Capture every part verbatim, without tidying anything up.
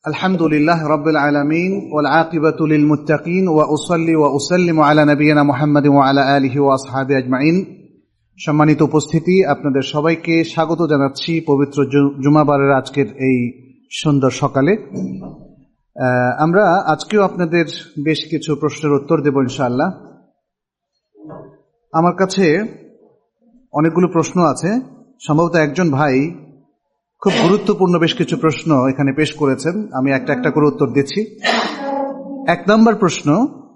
আলহামদুলিল্লাহ রাব্বিল আলামিন ওয়াল আকিবাতু লিল মুত্তাকিন ওয়া উসাল্লি ওয়া উসাল্লিমু আলা নাবিয়িনা মুহাম্মাদিন ওয়া আলা আলিহি ওয়া আসহাবিহি আজমাইন। সম্মানিত উপস্থিতি, আপনাদের সবাইকে স্বাগত জানাচ্ছি পবিত্র জুমাবারের আজকের এই সুন্দর সকালে। আমরা আজকেও আপনাদের বেশ কিছু প্রশ্নের উত্তর দেব ইনশাআল্লাহ। আমার কাছে অনেকগুলো প্রশ্ন আছে। সম্ভবত একজন ভাই খুব গুরুত্বপূর্ণ বেশ কিছু প্রশ্ন এখানে পেশ করেছেন। আমি একটা একটা করে উত্তর দিচ্ছি। এক নম্বর প্রশ্ন,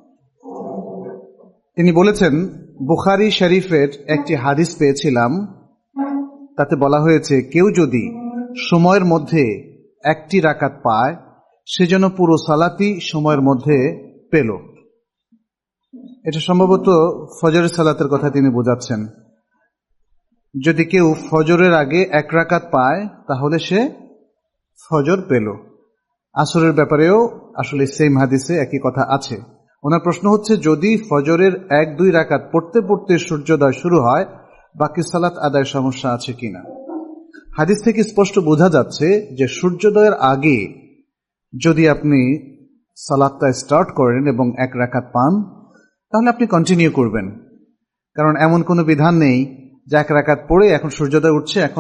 তিনি বলেছেন, বুখারী শরীফের একটি হাদিস পেয়েছিলাম, তাতে বলা হয়েছে কেউ যদি সময়ের মধ্যে একটি রাকাত পায় সে যেন পুরো সালাতই সময়ের মধ্যে পেল। এটা সম্ভবত ফজরের সালাতের কথা তিনি বোঝাচ্ছেন। যদি কেউ ফজরের আগে এক রাকাত পায় তাহলে সে ফজর পেল। আসরের ব্যাপারেও আসলে সেম হাদিসে একই কথা আছে। ওনার প্রশ্ন হচ্ছে, যদি ফজরের এক দুই রাকাত পড়তে পড়তে সূর্যোদয় শুরু হয়, বাকি সালাত আদায় সমস্যা আছে কিনা? হাদিস থেকে স্পষ্ট বোঝা যাচ্ছে যে সূর্যোদয়ের আগে যদি আপনি সালাতটা স্টার্ট করেন এবং এক রাকাত পান তাহলে আপনি কন্টিনিউ করবেন, কারণ এমন কোনো বিধান নেই যে এক রাকাত পড়ে এখন সূর্যোদয় উঠছে, এখন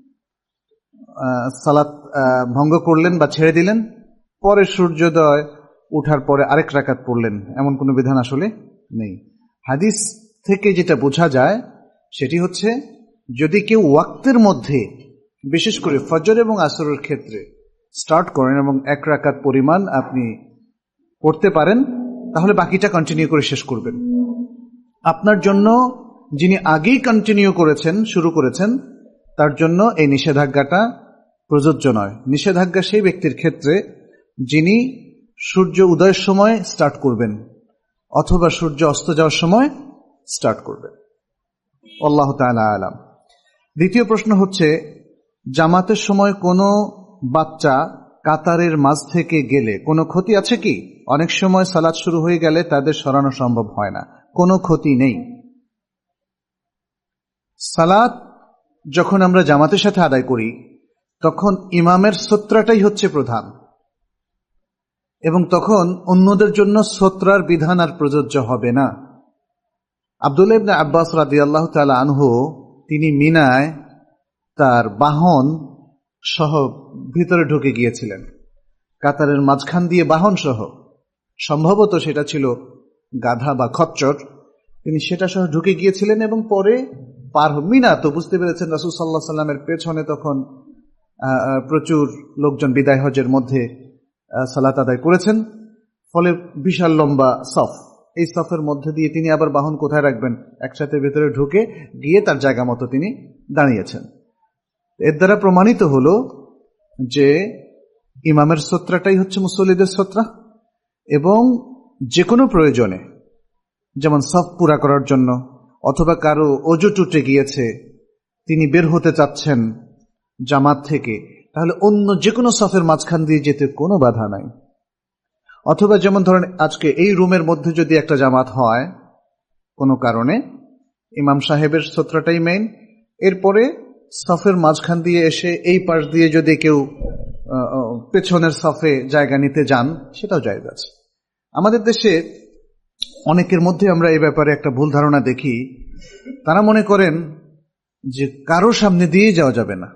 সালাত ভঙ্গ করলেন বা ছেড়ে দিলেন, পরে সূর্যোদয় উঠার পরে আরেক রাকাত পড়লেন, এমন কোনো বিধান আসলে নেই। হাদিস থেকে যেটা বোঝা যায় সেটি হচ্ছে, যদি কেউ ওয়াক্তের মধ্যে বিশেষ করে ফজর এবং আসরের ক্ষেত্রে স্টার্ট করেন এবং এক রাকাত পরিমাণ আপনি পড়তে পারেন তাহলে বাকিটা কন্টিনিউ করে শেষ করবেন। আপনার জন্য যিনি আগেই কন্টিনিউ করেছেন, শুরু করেছেন, তার জন্য এই নিষেধাজ্ঞাটা প্রযোজ্য নয়। নিষেধাজ্ঞা সেই ব্যক্তির ক্ষেত্রে যিনি সূর্য উদয়ের সময় স্টার্ট করবেন অথবা সূর্য অস্ত যাওয়ার সময় স্টার্ট করবেন। আল্লাহু তাআলা আলাম। দ্বিতীয় প্রশ্ন হচ্ছে, জামাতের সময় কোনো বাচ্চা কাতারের মাঝ থেকে গেলে কোনো ক্ষতি আছে কি? অনেক সময় সালাত শুরু হয়ে গেলে তাদের সরানো সম্ভব হয় না। কোনো ক্ষতি নেই। সালাত যখন আমরা জামাতের সাথে আদায় করি তখন ইমামের সূত্রটাই হচ্ছে প্রধান, এবং তখন অন্যদের জন্য সূত্রার বিধান আর প্রযোজ্য হবে না। আব্দুল্লাহ ইবনে আব্বাস রাদিয়াল্লাহু তাআলা আনহু তিনি মিনায় তার বাহন সহ ভিতরে ঢুকে গিয়েছিলেন, কাতারের মাঝখান দিয়ে বাহন সহ, সম্ভবত সেটা ছিল গাধা বা খচ্চর, তিনি সেটা সহ ঢুকে গিয়েছিলেন এবং পরে পার মিনা তো বুঝতে পেরেছেন রাসূল সাল্লাল্লাহু আলাইহি ওয়াসাল্লামের পেছনে তখন প্রচুর লোকজন বিদায় হজের মধ্যে সালাত আদায় করেছেন, ফলে বিশাল লম্বা সফ, এই সফের মধ্যে দিয়ে তিনি আবার বাহন কোথায় রাখবেন, একসাথে ভেতরে ঢুকে গিয়ে তার জায়গা মতো তিনি দাঁড়িয়েছেন। এর দ্বারা প্রমাণিত হলো যে ইমামের সূত্রটাই হচ্ছে মুসল্লিদের সূত্র, এবং যে কোনো প্রয়োজনে, যেমন সফ পুরা করার জন্য অথবা কারো অজু টুটে গিয়েছে, তিনি বের হতে চাচ্ছেন জামাত থেকে, তাহলে অন্য যে কোনো সফের মাঝখান দিয়ে যেতে কোনো বাধা নাই। অথবা যেমন ধরেন আজকে এই রুমের মধ্যে যদি একটা জামাত হয় কোনো কারণে, ইমাম সাহেবের সূত্রটাই মেইন, এরপরে সফের মাঝখান দিয়ে এসে এই পাশ দিয়ে যদি কেউ পেছনের সফে জায়গা নিতে যান সেটাও জায়েজ আছে। আমাদের দেশে অনেকের মধ্যে আমরা এই ব্যাপারে একটা ভুল ধারণা দেখি। তারা মনে করেন যে কারো সামনে দিয়ে যাওয়া যাবে না।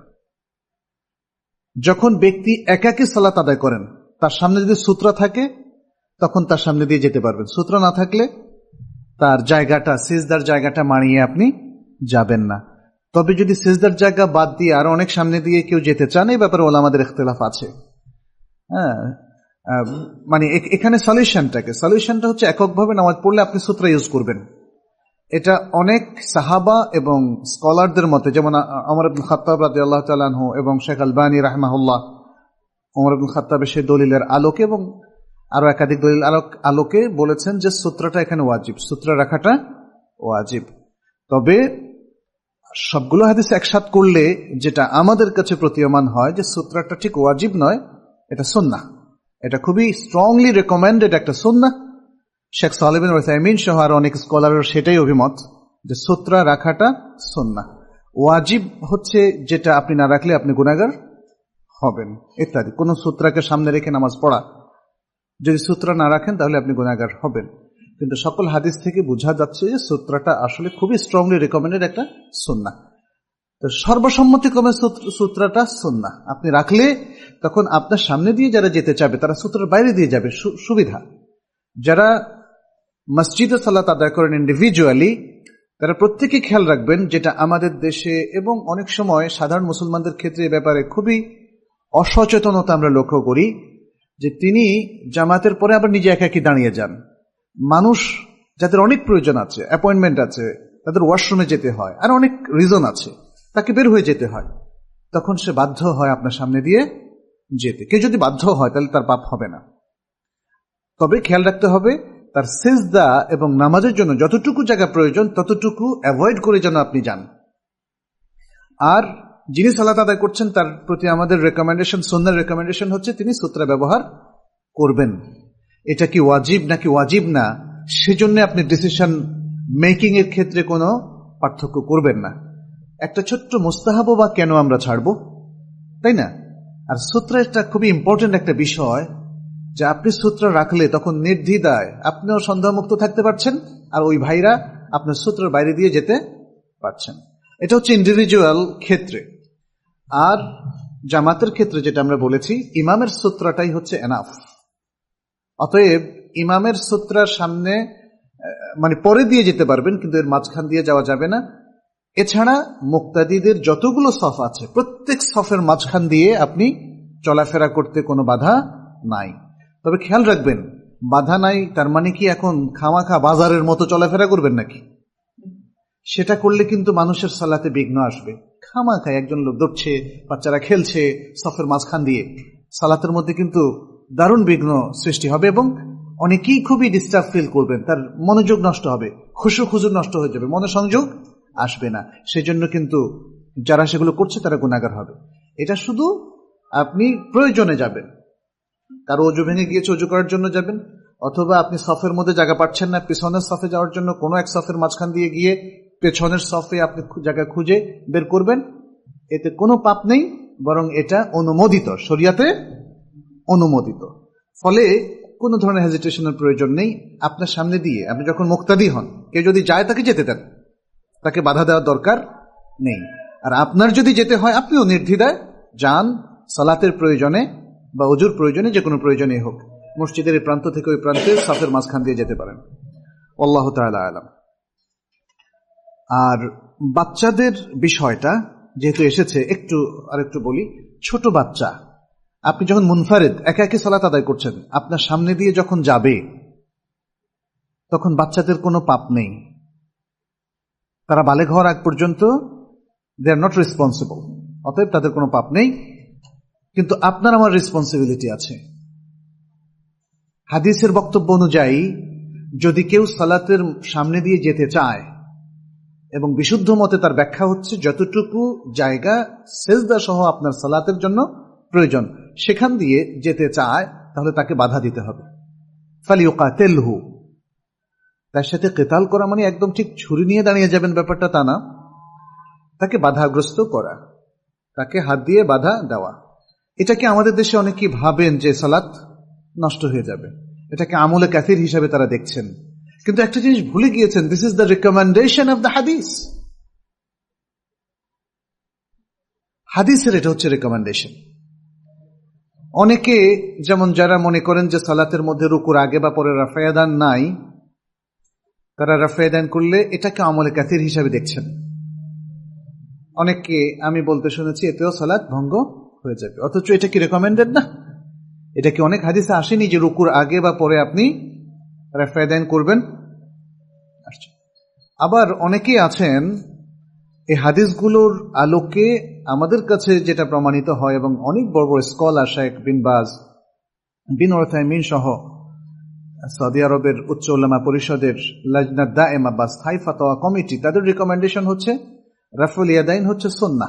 যখন ব্যক্তি একাকী সালাত আদায় করেন, তার সামনে যদি সূত্র থাকে তখন তার সামনে দিয়ে যেতে পারবেন, সূত্র না থাকলে তার জায়গাটা, সিজদার জায়গাটা মারিয়ে আপনি যাবেন না। তবে যদি সিজদার জায়গা বাদ দিয়ে আরো অনেক সামনে দিয়ে কেউ যেতে চান, এই ব্যাপারে ওলামাদের ইখতিলাফ আছে। হ্যাঁ, মানে এখানে সলিউশনটাকে সলিউশনটা হচ্ছে এককভাবে নামাজ পড়লে আপনি সূত্র ইউজ করবেন। এটা অনেক সাহাবা এবং স্কলারদের মতে, যেমন ওমর ইবনে খাত্তাব রাদিয়াল্লাহু তাআলা আনহু এবং শেখ আলবানী রাহিমাহুল্লাহ, ওমর ইবনে খাত্তাবের সেই দলিলের আলোকে এবং আরো একাধিক দলিল আলোকে বলেছেন যে সূত্রটা এখানে ওয়াজিব, সূত্র রাখাটা ওয়াজিব। তবে সবগুলো হাদিস একসাথে করলে যেটা আমাদের কাছে প্রতীয়মান হয় যে সূত্রটা ঠিক ওয়াজিব নয়, এটা সুন্নাহ, এটা খুবই স্ট্রংলি রেকমেন্ডেড একটা সুন্নাহ। শেখ সালেহ বিন উসাইমিন সহ আর অনেক স্কলারের সেটাই অভিমত যে সূত্র রাখাটা সুন্নাহ। ওয়াজিব হচ্ছে যেটা আপনি না রাখলে আপনি গুনাহগার হবেন ইত্যাদি। কোন সূত্রাকে সামনে রেখে নামাজ পড়া, যদি সূত্র না রাখেন তাহলে আপনি গুনাহগার হবেন। কিন্তু সকল হাদিস থেকে বোঝা যাচ্ছে যে সূত্রটা আসলে খুবই স্ট্রংলি রেকমেন্ডেড একটা সুন্নাহ। তো সর্বসম্মতিক্রমে সূত্রটা সুন্নাহ আপনি রাখলে তখন আপনার সামনে দিয়ে যারা যেতে চাবে তারা সূত্রের বাইরে দিয়ে যাবে, সুবিধা। যারা মসজিদে সালাত আদায় করেন ইন্ডিভিজুয়ালি, তারা প্রত্যেকে খেয়াল রাখবেন, যেটা আমাদের দেশে এবং অনেক সময় সাধারণ মুসলমানদের ক্ষেত্রে এ ব্যাপারে খুবই অসচেতনতা আমরা লক্ষ্য করি, যে তিনি জামাতের পরে আবার নিজে একা একই দাঁড়িয়ে যান। মানুষ যাদের অনেক প্রয়োজন আছে, অ্যাপয়েন্টমেন্ট আছে, তাদের ওয়াশরুমে যেতে হয়, আর অনেক রিজন আছে, তাকে বের হয়ে যেতে হয়, তখন সে বাধ্য হয় আপনার সামনে দিয়ে যেতে। কেউ যদি বাধ্য হয় তাহলে তার পাপ হবে না। তবে খেয়াল রাখতে হবে তার সিজদা এবং নামাজের জন্য যতটুকু জায়গা প্রয়োজন ততটুকু অ্যাভয়েড করে যেন আপনি যান। আর যিনি সালাত আদায় করছেন তার প্রতি আমাদের রেকমেন্ডেশন, সুন্নাহর রেকমেন্ডেশন হচ্ছে তিনি সূত্রা ব্যবহার করবেন। এটা কি ওয়াজিব নাকি ওয়াজিব না, সেজন্য আপনি ডিসিশন মেকিং এর ক্ষেত্রে কোনো পার্থক্য করবেন না। একটা ছোট্ট মুস্তাহাব বা কেন আমরা ছাড়বো, তাই না? আর সূত্র একটা খুবই ইম্পর্টেন্ট একটা বিষয়, যে আপনি সূত্র রাখলে তখন নির্দ্বিধায় আপনিও সন্দেহমুক্ত থাকতে পারছেন, আর ওই ভাইরা আপনার সূত্রের বাইরে দিয়ে যেতে পারছেন। এটা হচ্ছে ইন্ডিভিজুয়াল ক্ষেত্রে। আর জামাতের ক্ষেত্রে যেটা আমরা বলেছি, ইমামের সূত্রটাই হচ্ছে এনাফ। অতএব ইমামের সূত্রার সামনে মানে পরে দিয়ে যেতে পারবেন, কিন্তু এর মাঝখান দিয়ে যাওয়া যাবে না। এছাড়া মুক্তাদিদের যতগুলো সফ আছে প্রত্যেক সফের মাঝখান দিয়ে আপনি চলাফেরা করতে কোনো বাধা নাই। তবে খেয়াল রাখবেন, বাধা নাই তার মানে কি এখন খামাখা বাজারের মতো চলাফেরা করবেন নাকি? সেটা করলে কিন্তু মানুষের সালাতে বিঘ্ন আসবে। খামাখা একজন লোক দৌড়ছে, বাচ্চারা খেলছে সফের মাঝখান দিয়ে, সালাতের মধ্যে কিন্তু দারুণ বিঘ্ন সৃষ্টি হবে এবং অনেকেই খুবই ডিস্টার্ব ফিল করবেন, তার মনোযোগ নষ্ট হবে, খুশু খুজুর নষ্ট হয়ে যাবে, মনোসংযোগ আসবে না। সেজন্য কিন্তু যারা সেগুলো করছে তারা গুনাহগার হবে। এটা শুধু আপনি প্রয়োজনে যাবেন, কারো অজু ভেঙে গিয়েছে অজু করার জন্য যাবেন, অথবা আপনি সফের মধ্যে জায়গা পাচ্ছেন না পেছনের সফে যাওয়ার জন্য, কোনো এক সফের মাঝখান দিয়ে গিয়ে পেছনের সফে আপনি জায়গা খুঁজে বের করবেন, এতে কোনো পাপ নেই, বরং এটা অনুমোদিত, শরিয়াতে অনুমোদিত। ফলে কোনো ধরনের হেজিটেশনের প্রয়োজন নেই। আপনার সামনে দিয়ে আপনি যখন মুক্তাদি হন, কেউ যদি যায় তাকে যেতে দেন, তাকে বাধা দেওয়ার দরকার নেই। আর আপনার যদি যেতে হয় আপনিও নির্দ্বিধায় যান, সালাতের প্রয়োজনে বা ওজুর প্রয়োজনে, যে কোনো প্রয়োজনে হোক, মসজিদের এই প্রান্ত থেকে ওই প্রান্তে সাফের মাঝখান দিয়ে যেতে পারেন। আল্লাহু তাআলা আলাম। আর বাচ্চাদের বিষয়টা যেহেতু এসেছে, একটু আরেকটু বলি। ছোট বাচ্চা, আপনি যখন মুনফারিদ একা একা সালাত আদায় করছেন, আপনার সামনে দিয়ে যখন যাবে তখন বাচ্চাদের কোনো পাপ নেই। তারা বালেগ হওয়ার আগ পর্যন্ত দে আর নট রেসপন্সিবল, অতএব তাদের কোনো পাপ নেই। কিন্তু আপনার আমার রেসপন্সিবিলিটি আছে। হাদিসের বক্তব্য অনুযায়ী যদি কেউ সালাতের সামনে দিয়ে যেতে চায়, এবং বিশুদ্ধ মতে তার ব্যাখ্যা হচ্ছে যতটুকু জায়গা সেজদা সহ আপনার সালাতের জন্য প্রয়োজন সেখান দিয়ে যেতে চায়, তাহলে তাকে বাধা দিতে হবে। ফালিউকাতিলহু, তার সাথে কিতাল করা মানে একদম ঠিক ছুরি নিয়ে দাঁড়িয়ে যাবেন ব্যাপারটা তা না, তাকে বাধাগ্রস্ত করা, তাকে হাত দিয়ে বাধা দেওয়া। এটাকে আমাদের দেশে অনেকেই ভাবেন যে সালাত নষ্ট হয়ে যাবে, এটাকে আমলে কাফির হিসাবে তারা দেখছেন। কিন্তু একটা জিনিস ভুলে গিয়েছেন, this is the recommendation of the হাদিস। হাদিসের এটা হচ্ছে রিকমেন্ডেশন। অনেকে যেমন যারা মনে করেন যে সালাতের মধ্যে রুকুর আগে বা পরে রাফায়াদান নাই, তারা রাফায়াদান করলে এটাকে আমলে কাফির হিসাবে দেখছেন। অনেককে আমি বলতে শুনেছি এতেও সালাত ভঙ্গ হয়ে যাবে, অথচ এটা কি রেকমেন্ডেড না? এটা কি অনেক হাদিসে আসেনি যে রুকুর আগে বা পরে আপনি রাফায়াদান করবেন? আবার অনেকেই আছেন এই হাদিসগুলোর আলোকে আমাদের কাছে যেটা প্রমাণিত হয়, এবং অনেক বড় বড় স্কলার শাইখ বিন বাজ, বিন উসাইমিন সহ সৌদি আরবের উচ্চ উলামা পরিষদের লাজনা দায়েমা বা স্থায়ী ফাতোয়া কমিটি, তাদের রিকমেন্ডেশন হচ্ছে রাফুল ইয়াদাইন হচ্ছে সুন্নাহ।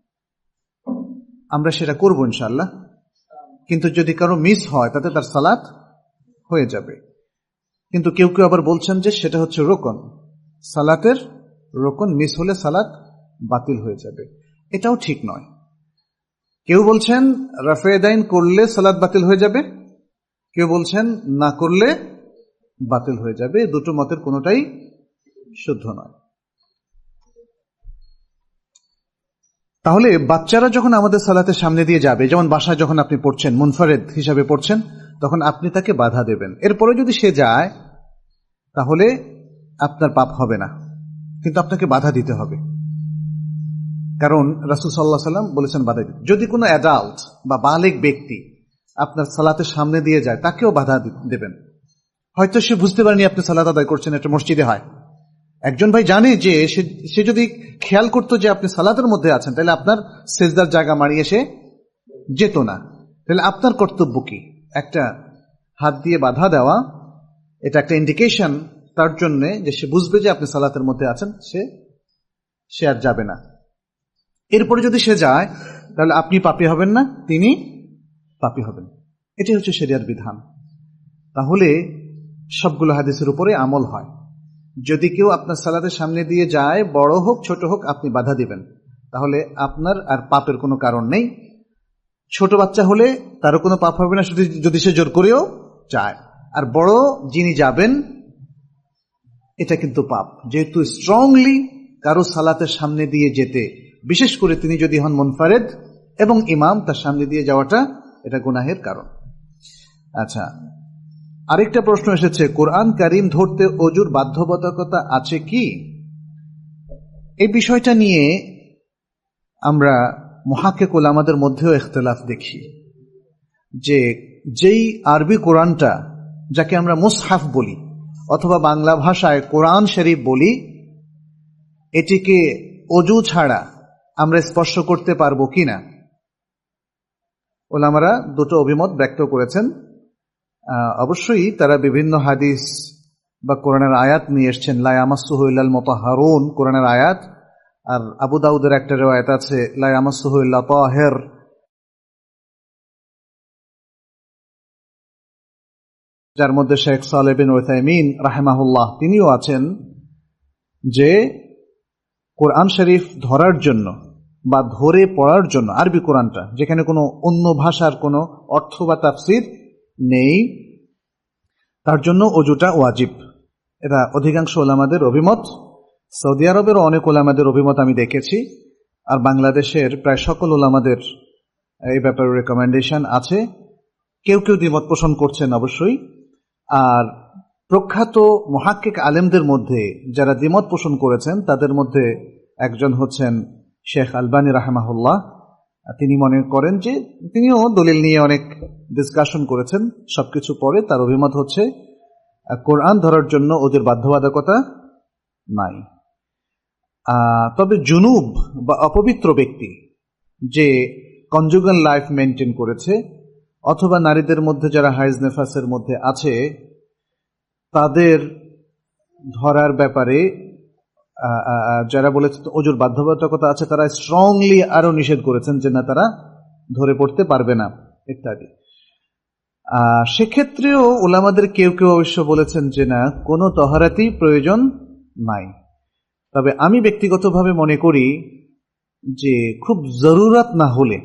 আমরা সেটা করব ইনশাআল্লাহ, কিন্তু যদি কারো মিস হয় তাতে তার সালাত হয়ে যাবে। কিন্তু কেউ কেউ আবার বলছেন যে সেটা হচ্ছে রোকন, সালাতের রোকন, মিস হলে সালাত বাতিল হয়ে যাবে। এটাও ঠিক নয়। কেউ বলছেন রাফে দাইন করলে সালাত বাতিল হয়ে যাবে, কেউ বলছেন না করলে বাতিল হয়ে যাবে। দুটো মতের কোনোটাই শুদ্ধ নয়। তাহলে বাচ্চারা যখন আমাদের সালাতের সামনে দিয়ে যাবে, যেমন বাসায় যখন আপনি পড়ছেন, মুনফারেদ হিসাবে পড়ছেন, তখন আপনি তাকে বাধা দেবেন। এরপরে যদি সে যায় তাহলে আপনার পাপ হবে না, কিন্তু আপনাকে বাধা দিতে হবে, কারণ রাসূল সাল্লাল্লাহু আলাইহি ওয়াসাল্লাম বলেছেন বাধা দিতে। যদি কোনো অ্যাডাল্ট বা বালেগ ব্যক্তি আপনার সালাতের সামনে দিয়ে যায়, তাকেও বাধা দেবেন। হয়তো সে বুঝতে পারেনি আপনি সালাত আদায় করছেন, এটা মসজিদে হয়। একজন ভাই জানে যে সে যদি খেয়াল করতো যে আপনি সালাতের মধ্যে আছেন, তাহলে আপনার সেজদার জায়গা মারিয়ে সে যেত না। তাহলে আপনার কর্তব্য কি? একটা হাত দিয়ে বাধা দেওয়া, এটা একটা ইন্ডিকেশন তার জন্য যে সে বুঝবে যে আপনি সালাতের মধ্যে আছেন, সে সে আর যাবে না। এরপরে যদি সে যায় তাহলে আপনি পাপী হবেন না, তিনি পাপী হবেন। এটাই হচ্ছে শরিয়ার বিধান। তাহলে সবগুলো হাদিসের উপরে আমল হয়। যদি কেউ আপনার সালাতের সামনে দিয়ে যায়, বড় হোক ছোট হোক, আপনি বাধা দিবেন, তাহলে আপনার আর পাপের কোনো কারণ নেই। ছোট বাচ্চা হলে তারও কোনো পাপ হবে না যদি সে জোর করেও চায়। আর বড় যিনি যাবেন, এটা কিন্তু পাপ, যেহেতু স্ট্রংলি কারো সালাতের সামনে দিয়ে যেতে, বিশেষ করে তিনি যদি হন মুনফারেদ এবং ইমাম, তার সামনে দিয়ে যাওয়াটা এটা গুনাহের কারণ। আচ্ছা, আরেকটা প্রশ্ন এসেছে, কোরআন কারীম ধরতে ওযুর বাধ্যবাধকতা আছে কি? এই বিষয়টা নিয়ে আমরা মুহাক্কিক উলামাদের মধ্যেও ইখতিলাফ দেখি, যে যেই আরবি কোরআনটা, যাকে আমরা মুসহাফ বলি অথবা বাংলা ভাষায় কোরআন শরীফ বলি, এটিকে ওযু ছাড়া আমরা স্পর্শ করতে পারবো কিনা, উলামারা দুটো অভিমত ব্যক্ত করেছেন। অবশ্যই তারা বিভিন্ন হাদিস বা কোরআনের আয়াত নিয়ে এসছেন, লা ইয়ামাসসুহু ইল্লাল মুতাহহারুন, কোরআনের আয়াত। আর আবু দাউদের একটা riwayat আছে, লা ইয়ামাসসুহু ইল্লা তাহির। যার মধ্যে শেখ সালেহ বিন উসাইমিন রাহিমাহুল্লাহ তিনিও আছেন, যে কোরআন শরীফ ধরার জন্য বা ধরে পড়ার জন্য, আরবি কোরআনটা যেখানে কোনো অন্য ভাষার কোনো অর্থ বা তাফসীর নেই, তার জন্য ওযুটা ওয়াজিব। এটা অধিকাংশ ওলামাদের অভিমত। সৌদি আরবেরও অনেক ওলামাদের অভিমত আমি দেখেছি, আর বাংলাদেশের প্রায় সকল ওলামাদের এই ব্যাপারে রেকমেন্ডেশন আছে। কেউ কেউ দ্বিমত পোষণ করছেন অবশ্যই। আর প্রখ্যাত মুহাক্কিক আলেমদের মধ্যে যারা দ্বিমত পোষণ করেছেন, তাদের মধ্যে একজন হচ্ছেন শেখ আলবানী রাহিমাহুল্লাহ। তিনি মনে করেন যে, তিনিও দলিল নিয়ে অনেক ডিসকাশন করেছেন, সবকিছু পরে তার অভিমত হচ্ছে কোরআন ধরার জন্য ওদের বাধ্যবাধকতা নাই। তবে জুনুব বা অপবিত্র ব্যক্তি যে কনজুগাল লাইফ মেনটেন করেছে, অথবা নারীদের মধ্যে যারা হাইজ নেফাসের মধ্যে আছে, তাদের ধরার ব্যাপারে যারা বলেছে ওযুর বাধ্যবাধকতা আছে, তারা স্ট্রংলি আরো নিষেধ করেছেন যে না, তারা ধরে পড়তে পারবে না ইত্যাদি। সেক্ষেত্রেও উলামাদের কেউ কেউ অবশ্য বলেছেন যে না, কোনো তহারাতেই প্রয়োজন নাই। তবে আমি ব্যক্তিগতভাবে মনে করি যে খুব জরুরত না হলে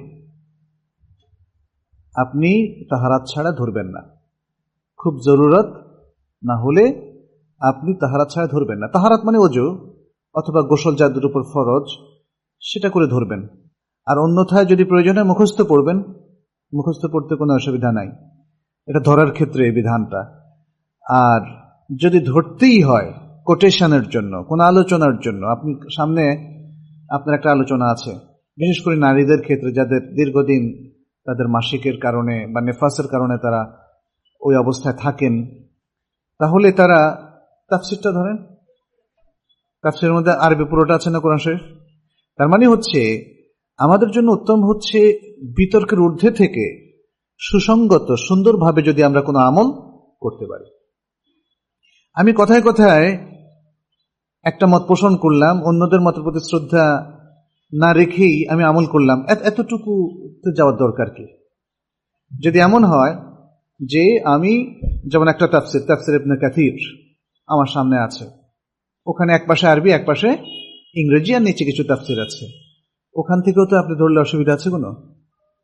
আপনি তাহারাত ছাড়া ধরবেন না। খুব জরুরত না হলে আপনি তাহারাত ছাড়া ধরবেন না। তাহারাত মানে ওযু অথবা গোসল যাদের উপর ফরজ, সেটা করে ধরবেন। আর অন্যথায় যদি প্রয়োজন হয় মুখস্থ পড়বেন, মুখস্থ পড়তে কোনো অসুবিধা নাই, এটা ধরার ক্ষেত্রে এই বিধানটা। আর যদি ধরতেই হয় কোটেশনের জন্য, কোনো আলোচনার জন্য, আপনি সামনে আপনার একটা আলোচনা আছে, বিশেষ করে নারীদের ক্ষেত্রে যাদের দীর্ঘদিন তাদের মাসিকের কারণে বা নেফাসের কারণে তারা ওই অবস্থায় থাকেন, তাহলে তারা তাফসীরটা ধরেন। তাফসীরের মধ্যে আরবি পুরোটা আছে না কোরআন শরীফ। তার মানে হচ্ছে আমাদের জন্য উত্তম হচ্ছে বিতর্কের ঊর্ধ্বে থেকে সুসংগত সুন্দরভাবে যদি আমরা কোনো আমল করতে পারি। আমি কথায় কথায় একটা মত পোষণ করলাম, অন্যদের মতের প্রতি শ্রদ্ধা না রেখেই আমি আমল করলাম, এতটুকু যাওয়ার দরকার কি? যদি এমন হয় যে আমি যেমন একটা তাফসীর, তাফসীর ইবনে কাসীর আমার সামনে আছে, ওখানে এক পাশে আরবি এক পাশে ইংরেজি আর নিচে কিছু তাফসীর আছে, ওখান থেকেও তো আপনি ধরলে অসুবিধা আছে কোনো?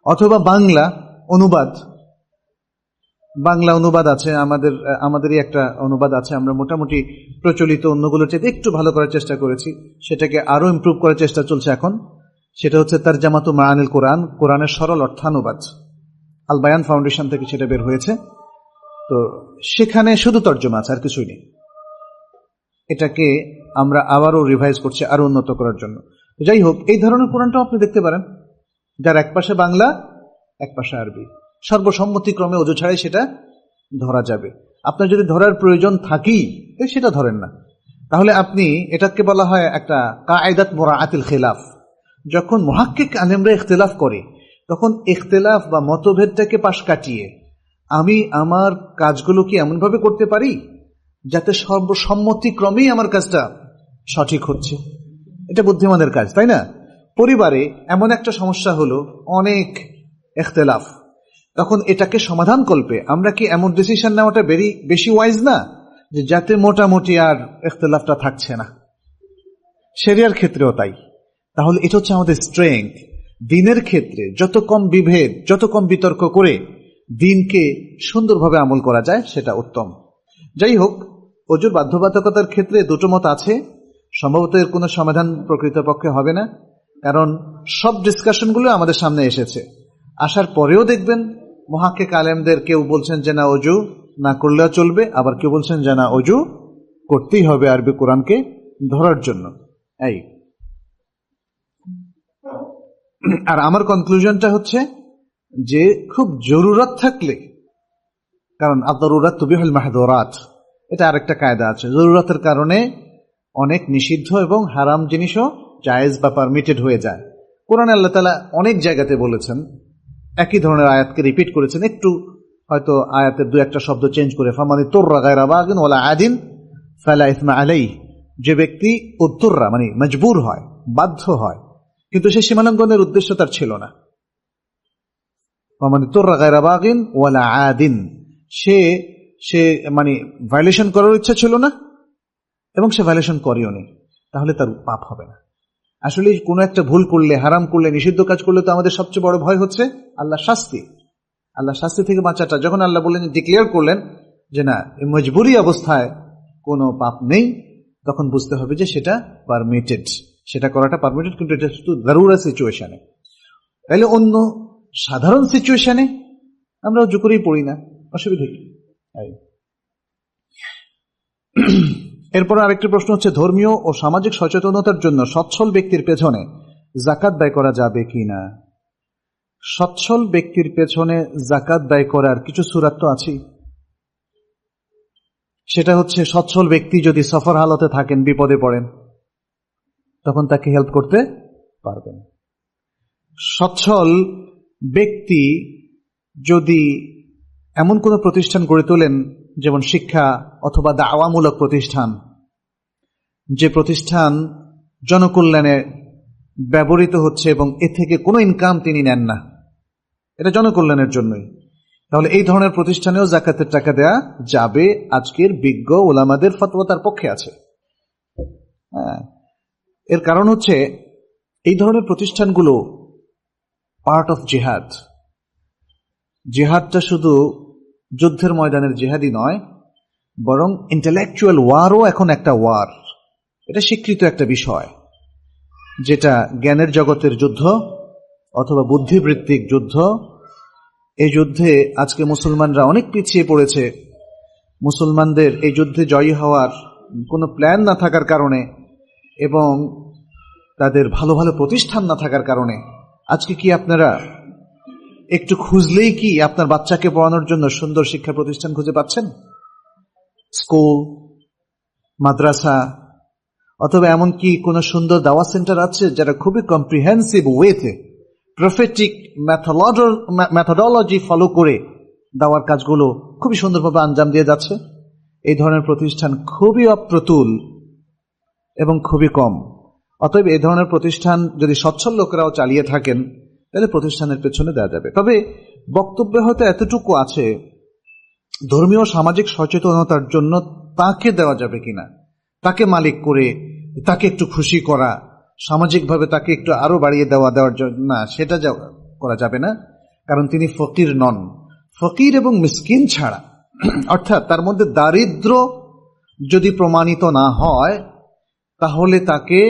অথবা বাংলা অনুবাদ, বাংলা অনুবাদ আছে আমাদের, আমাদেরই একটা অনুবাদ আছে, আমরা মোটামুটি প্রচলিত অন্যগুলোর চেয়ে একটু ভালো করার চেষ্টা করেছি, সেটাকে আরো ইমপ্রুভ করার চেষ্টা চলছে এখন। সেটা হচ্ছে তারজামাতু মাআনিল কোরআন, কোরআনের সরল অর্থানুবাদ, আল বায়ান ফাউন্ডেশন থেকে সেটা বের হয়েছে। তো সেখানে শুধু তর্জমা আছে, আর কিছুই নেই। এটাকে আমরা আবারও রিভাইজ করছি আরো উন্নত করার জন্য। যাই হোক, এই ধরনের কোরআনটাও আপনি দেখতে পারেন, যার এক পাশে বাংলা এক পাশে আরবি, সর্বসম্মতিক্রমে ওযু ছাড়াই সেটা ধরা যাবে। আপনার যদি ধরার প্রয়োজন থাকেই সেটা ধরেন না, তাহলে আপনি, এটাকে বলা হয় একটা কায়দাত মুরাআতিল খিলাফ। যখন মুহাক্কিক আলেমরা ইখতিলাফ করে, তখন ইখতিলাফ বা মতভেদটাকে পাশ কাটিয়ে আমি আমার কাজগুলো কি এমনভাবে করতে পারি যাতে সর্বসম্মতিক্রমেই আমার কাজটা সঠিক হচ্ছে। এটা বুদ্ধিমানের কাজ, তাই না? পরিবারে এমন একটা সমস্যা হলো, অনেক ইখতিলাফ, তখন এটাকে সমাধান করবে আমরা কি এমন ডিসিশন নেওয়াটা বেরি বেশি ওয়াইজ না, যে যাতে মোটামুটি আর ইখতিলাফটা থাকছে না। শরিয়ার ক্ষেত্রেও তাই। তাহলে এটা হচ্ছে আমাদের স্ট্রেংথ। দিনের ক্ষেত্রে যত কম বিভেদ, যত কম বিতর্ক করে দিনকে সুন্দরভাবে আমল করা যায়, সেটা উত্তম। যাই হোক, ওযুর বাধ্যবাধকতার ক্ষেত্রে দুটো মত আছে। সম্ভবত এর কোনো সমাধান প্রকৃতপক্ষে হবে না, কারণ সব ডিসকাশনগুলো আমাদের সামনে এসেছে। আসার পরেও দেখবেন মুহাক্কিক আলেমদের কেউ বলছেন যে না, ওযু না করলেও চলবে, আবার কেউ বলছেন যে না, ওযু করতেই হবে আরবি কোরআনকে ধরার জন্য। এই আর আমার কনক্লুশনটা হচ্ছে যে খুব জরুরত থাকলে, কারণ আদ-দারুরাত তুবিহুল মাহযুরাত, এটা আরেকটা কায়দা আছে। জরুরতের কারণে অনেক নিষিদ্ধ এবং হারাম জিনিসও জায়েজ বা পারমিটেড হয়ে যায়। কোরআনে আল্লাহ তাআলা অনেক জায়গাতে বলেছেন, একই ধরনের আয়াতকে রিপিট করেছেন, একটু হয়তো আয়াতের দু একটা শব্দ চেঞ্জ করে, ফামানি তুররা গায়রা বাগিন ওয়ালা আদিন ফালা ইসমা আলাইহি, যে ব্যক্তি উত্তররা মানে মজবুর হয়, বাধ্য হয়, কিন্তু সে সীমালঙ্ঘনের উদ্দেশ্য তার ছিল না। ফামানি তুররা গায়রা বাগিন ওয়ালা আদিন, সে সে মানে ভায়োলেশন করার ইচ্ছা ছিল না এবং সে ভায়োলেশন করেও নি, তাহলে তার পাপ হবে না। আসলে কোনো একটা ভুল করলে, হারাম করলে, নিষিদ্ধ কাজ করলে তো আমাদের সবচেয়ে বড় ভয় হচ্ছে আল্লাহ শাস্তি। আল্লাহ শাস্তি থেকে বাঁচাটা, যখন আল্লাহ বললেন, ডিক্লেয়ার করলেন যে না, মজবুরি অবস্থায় কোনো পাপ নেই, তখন বুঝতে হবে যে সেটা পারমিটেড, সেটা করাটা পারমিটেড, কিন্তু এটা শুধু দারুরা সিচুয়েশনে। তাইলে অন্য সাধারণ সিচুয়েশনে আমরা ওযু করেই পড়ি না, অসুবিধা কি? এরপর আরেকটি প্রশ্ন হচ্ছে, ধর্মীয় ও সামাজিক সচেতনতার জন্য সচ্ছল ব্যক্তির পেছনে যাকাত ব্যয় করা যাবে কিনা? সচ্ছল ব্যক্তির পেছনে যাকাত ব্যয় করার কিছু সূরা তো আছে। সেটা হচ্ছে, সচ্ছল ব্যক্তি যদি সফর হালতে থাকেন, বিপদে পড়েন, তখন তাকে হেল্প করতে পারবেন। সচ্ছল ব্যক্তি যদি এমন কোন প্রতিষ্ঠান গড়ে তোলেন, যেমন শিক্ষা অথবা দাওয়ামূলক প্রতিষ্ঠান, যে প্রতিষ্ঠান জনকল্যাণে ব্যবহৃত হচ্ছে এবং এ থেকে কোনো ইনকাম তিনি নেন না, এটা জনকল্যাণের জন্যই, তাহলে এই ধরনের প্রতিষ্ঠানেও যাকাতের টাকা দেয়া যাবে। আজকের বিজ্ঞ ওলামাদের ফতোয়া তার পক্ষে আছে। হ্যাঁ, এর কারণ হচ্ছে এই ধরনের প্রতিষ্ঠানগুলো পার্ট অফ জিহাদ। জিহাদটা শুধু যুদ্ধের ময়দানের জিহাদই নয়, বরং ইন্টেলেকচুয়াল ওয়ারও এখন একটা ওয়ার। এটা স্বীকৃত একটা বিষয়, যেটা জ্ঞানের জগতের যুদ্ধ অথবা বুদ্ধিবৃত্তিক যুদ্ধ। এই যুদ্ধে আজকে মুসলমানরা অনেক পিছিয়ে পড়েছে। মুসলমানদের এই যুদ্ধে জয়ী হওয়ার কোনো প্ল্যান না থাকার কারণে এবং তাদের ভালো ভালো প্রতিষ্ঠান না থাকার কারণে আজকে কি আপনারা একটু খুঁজলেই কি আপনার বাচ্চাকে পড়ানোর জন্য সুন্দর শিক্ষা প্রতিষ্ঠান খুঁজে পাচ্ছেন? স্কুল, মাদ্রাসা, অথবা এমনকি কোন সুন্দর দাওয়া সেন্টার আছে যারা খুবই কম্প্রিহেন্সিভ ওয়েতে প্রফেটিক মেথোডোলজি ফলো করে দাওয়ার কাজগুলো খুবই সুন্দরভাবে আঞ্জাম দিয়ে যাচ্ছে। এই ধরনের প্রতিষ্ঠান খুবই অপ্রতুল এবং খুবই কম। অতএব এই ধরনের প্রতিষ্ঠান যদি সচ্ছল লোকেরাও চালিয়ে থাকেন, তাহলে প্রতিষ্ঠানের পেছনে দেওয়া যাবে। তবে বক্তব্যে হয়তো এতটুকু আছে, ধর্মীয় সামাজিক সচেতনতার জন্য তাকে দেওয়া যাবে কিনা, তাকে মালিক করে তাকে একটু খুশি করা, সামাজিকভাবে তাকে একটু আরো বাড়িয়ে দেওয়া দেওয়ার জন্য না, সেটা করা যাবে না। কারণ তিনি ফকির নন। ফকির এবং মিসকিন ছাড়া, অর্থাৎ তার মধ্যে দারিদ্র যদি প্রমাণিত না হয়, তাহলে তাকে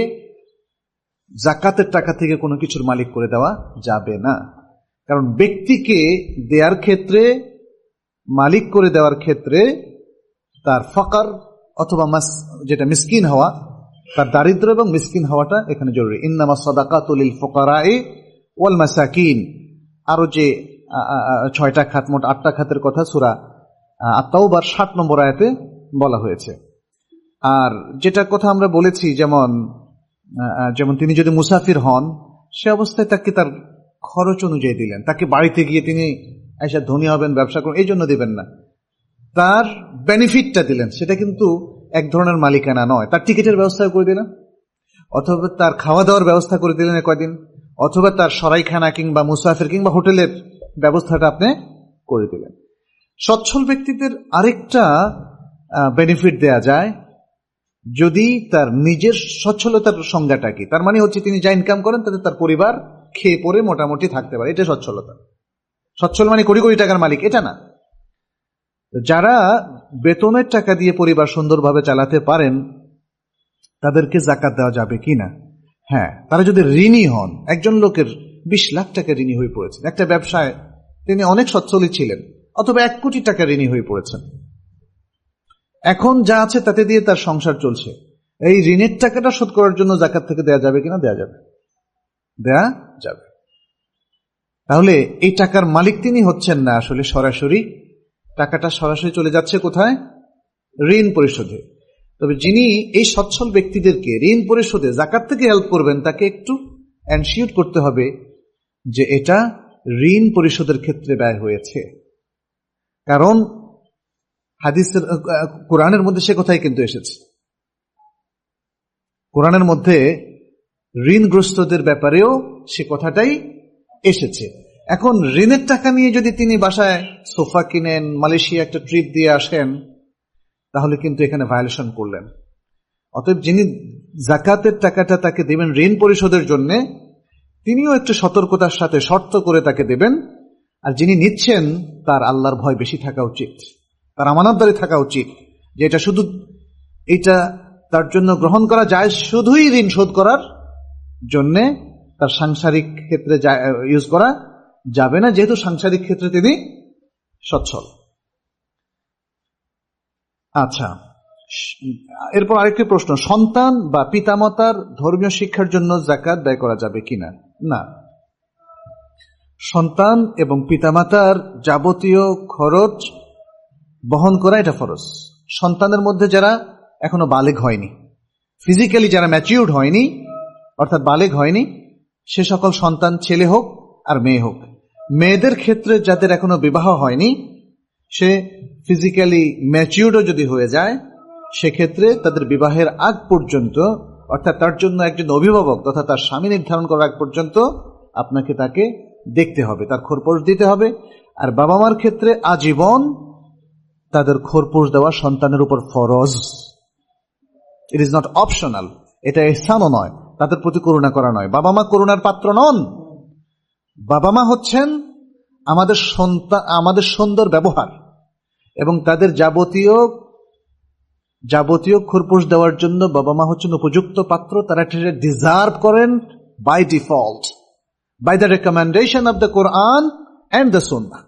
জাকাতের টাকা থেকে কোনো কিছুর মালিক করে দেওয়া যাবে না। কারণ ব্যক্তিকে দেওয়ার ক্ষেত্রে, মালিক করে দেওয়ার ক্ষেত্রে তার ফকর অথবা যেটা মিসকিন হওয়া, তার দারিদ্র এবং মিসকিন হওয়াটা এখানে জরুরি। ইন্নামা সাদাকাতু লিল ফুকারাই ওয়াল মাসাকিন। আরো যে ছয়টা খাত, মোট আটটা খাতের কথা সূরা আত-তাওবার ষাট নম্বর আয়াতে বলা হয়েছে। আর যেটা কথা আমরা বলেছি, যেমন যেমন তিনি যদি মুসাফির হন, সে অবস্থায় তাকে তার খরচ অনুযায়ী দিলেন। তাকে বাড়িতে গিয়ে তিনি এসে ধনী হবেন, ব্যবসা করুন, এই জন্য দিবেন না। তার বেনিফিটটা দিলেন, সেটা কিন্তু এক ধরনের মালিকানা নয়। তার টিকিটের ব্যবস্থা করে দিলেন, অথবা তার খাওয়া দাওয়ার ব্যবস্থা করে দিলেন কয়দিন, অথবা তার সরাইখানা কিংবা মুসাফির কিংবা হোটেলের ব্যবস্থাটা আপনি করে দিলেন। সচ্ছল ব্যক্তিদের আরেকটা বেনিফিট দেয়া যায়, যদি তার নিজের সচ্ছলতার সংজ্ঞাটা কি, তার মানে হচ্ছে তিনি যা ইনকাম করেন তাতে তার পরিবার খেয়ে পরে মোটামুটি থাকতে পারে, এটা সচ্ছলতা। সচ্ছল মানে কোটি কোটি টাকার মালিক, এটা না। যারা বেতনের টাকা দিয়ে পরিবার সুন্দরভাবে চালাতে পারেন, তাদেরকে জাকাত দেওয়া যাবে কিনা? হ্যাঁ, তারা যদি ঋণী হন। একজন লোকের বিশ লাখ টাকা ঋণী হয়ে পড়েছেন, একটা ব্যবসায় তিনি অনেক সচ্ছলই ছিলেন, অথবা এক কোটি টাকা ঋণী হয়ে পড়েছেন। এখন যা আছে তাতে দিয়ে তার সংসার চলছে। এই ঋণের টাকাটা শোধ করার জন্য জাকাত থেকে দেয়া যাবে কিনা? দেয়া যাবে, দেয়া যাবে। তাহলে এই টাকার মালিক তিনি হচ্ছেন না, আসলে সরাসরি টাকাটা সরাসরি চলে যাচ্ছে কোথায়? ঋণ পরিশোধে। তবে যিনি এই সচ্ছল ব্যক্তিদেরকে ঋণ পরিশোধে জাকাত থেকে হেল্প করবেন, তাকে একটু এনশিওর করতে হবে যে এটা ঋণ পরিশোধের ক্ষেত্রে ব্যয় হয়েছে। কারণ হাদিসের, কোরআনের মধ্যে সে কথাই কিন্তু এসেছে। কোরআনের মধ্যে ঋণগ্রস্তদের ব্যাপারেও সে কথাটাই এসেছে। এখন ঋণের টাকা নিয়ে যদি তিনি বাসায় সোফা কিনেন, মালয়েশিয়া একটা ট্রিপ দিয়ে আসেন, তাহলে কিন্তু এখানে ভায়োলেশন করলেন। অতএব যিনি জাকাতের টাকাটা তাকে দেবেন ঋণ পরিশোধের জন্য, তিনিও একটু সতর্কতার সাথে শর্ত করে তাকে দেবেন। আর যিনি নিচ্ছেন তার আল্লাহর ভয় বেশি থাকা উচিত, তার আমানতদারি থাকা উচিত, যে এটা শুধু এটা তার জন্য গ্রহণ করা যায় শুধুই ঋণ শোধ করার জন্যে, তার সাংসারিক ক্ষেত্রে ইউজ করা যাবে না, যেহেতু সাংসারিক ক্ষেত্রে তিনি সচ্ছল। আচ্ছা, এরপর আরেকটি প্রশ্ন, সন্তান বা পিতামাতার ধর্মীয় শিক্ষার জন্য যাকাত ব্যয় করা যাবে কিনা? না, সন্তান এবং পিতামাতার যাবতীয় খরচ বহন করা এটা ফরজ। সন্তানের মধ্যে যারা এখনো বালেগ হয়নি, ফিজিক্যালি যারা ম্যাচিউরড হয়নি, অর্থাৎ বালেগ হয়নি, সে সকল সন্তান, ছেলে হোক আর মেয়ে হোক। মেয়েদের ক্ষেত্রে যাদের এখনো বিবাহ হয়নি, সে ফিজিক্যালি ম্যাচিউরডও যদি হয়ে যায়, সেক্ষেত্রে তাদের বিবাহের আগ পর্যন্ত, অর্থাৎ তার জন্য একজন অভিভাবক তথা তার স্বামী নির্ধারণ করার আগ পর্যন্ত আপনাকে তাকে দেখতে হবে, তার খোরপোশ দিতে হবে। আর বাবা মার ক্ষেত্রে আজীবন তাদের খোরপোশ দেওয়া সন্তানের উপর ফরজ। ইট ইজ নট অপশনাল, এটা ইহসানও নয়, তাদের প্রতি করুণা করা নয়। বাবা মা করুণার পাত্র নন। বাবা মা হচ্ছেন আমাদের সন্তান, আমাদের সুন্দর ব্যবহার এবং তাদের যাবতীয় যাবতীয় খোরপোশ দেওয়ার জন্য বাবা মা হচ্ছেন উপযুক্ত পাত্র। তারা এটা ডিজার্ভ করেন by default, by the recommendation of the Quran and the সুন্নাহ।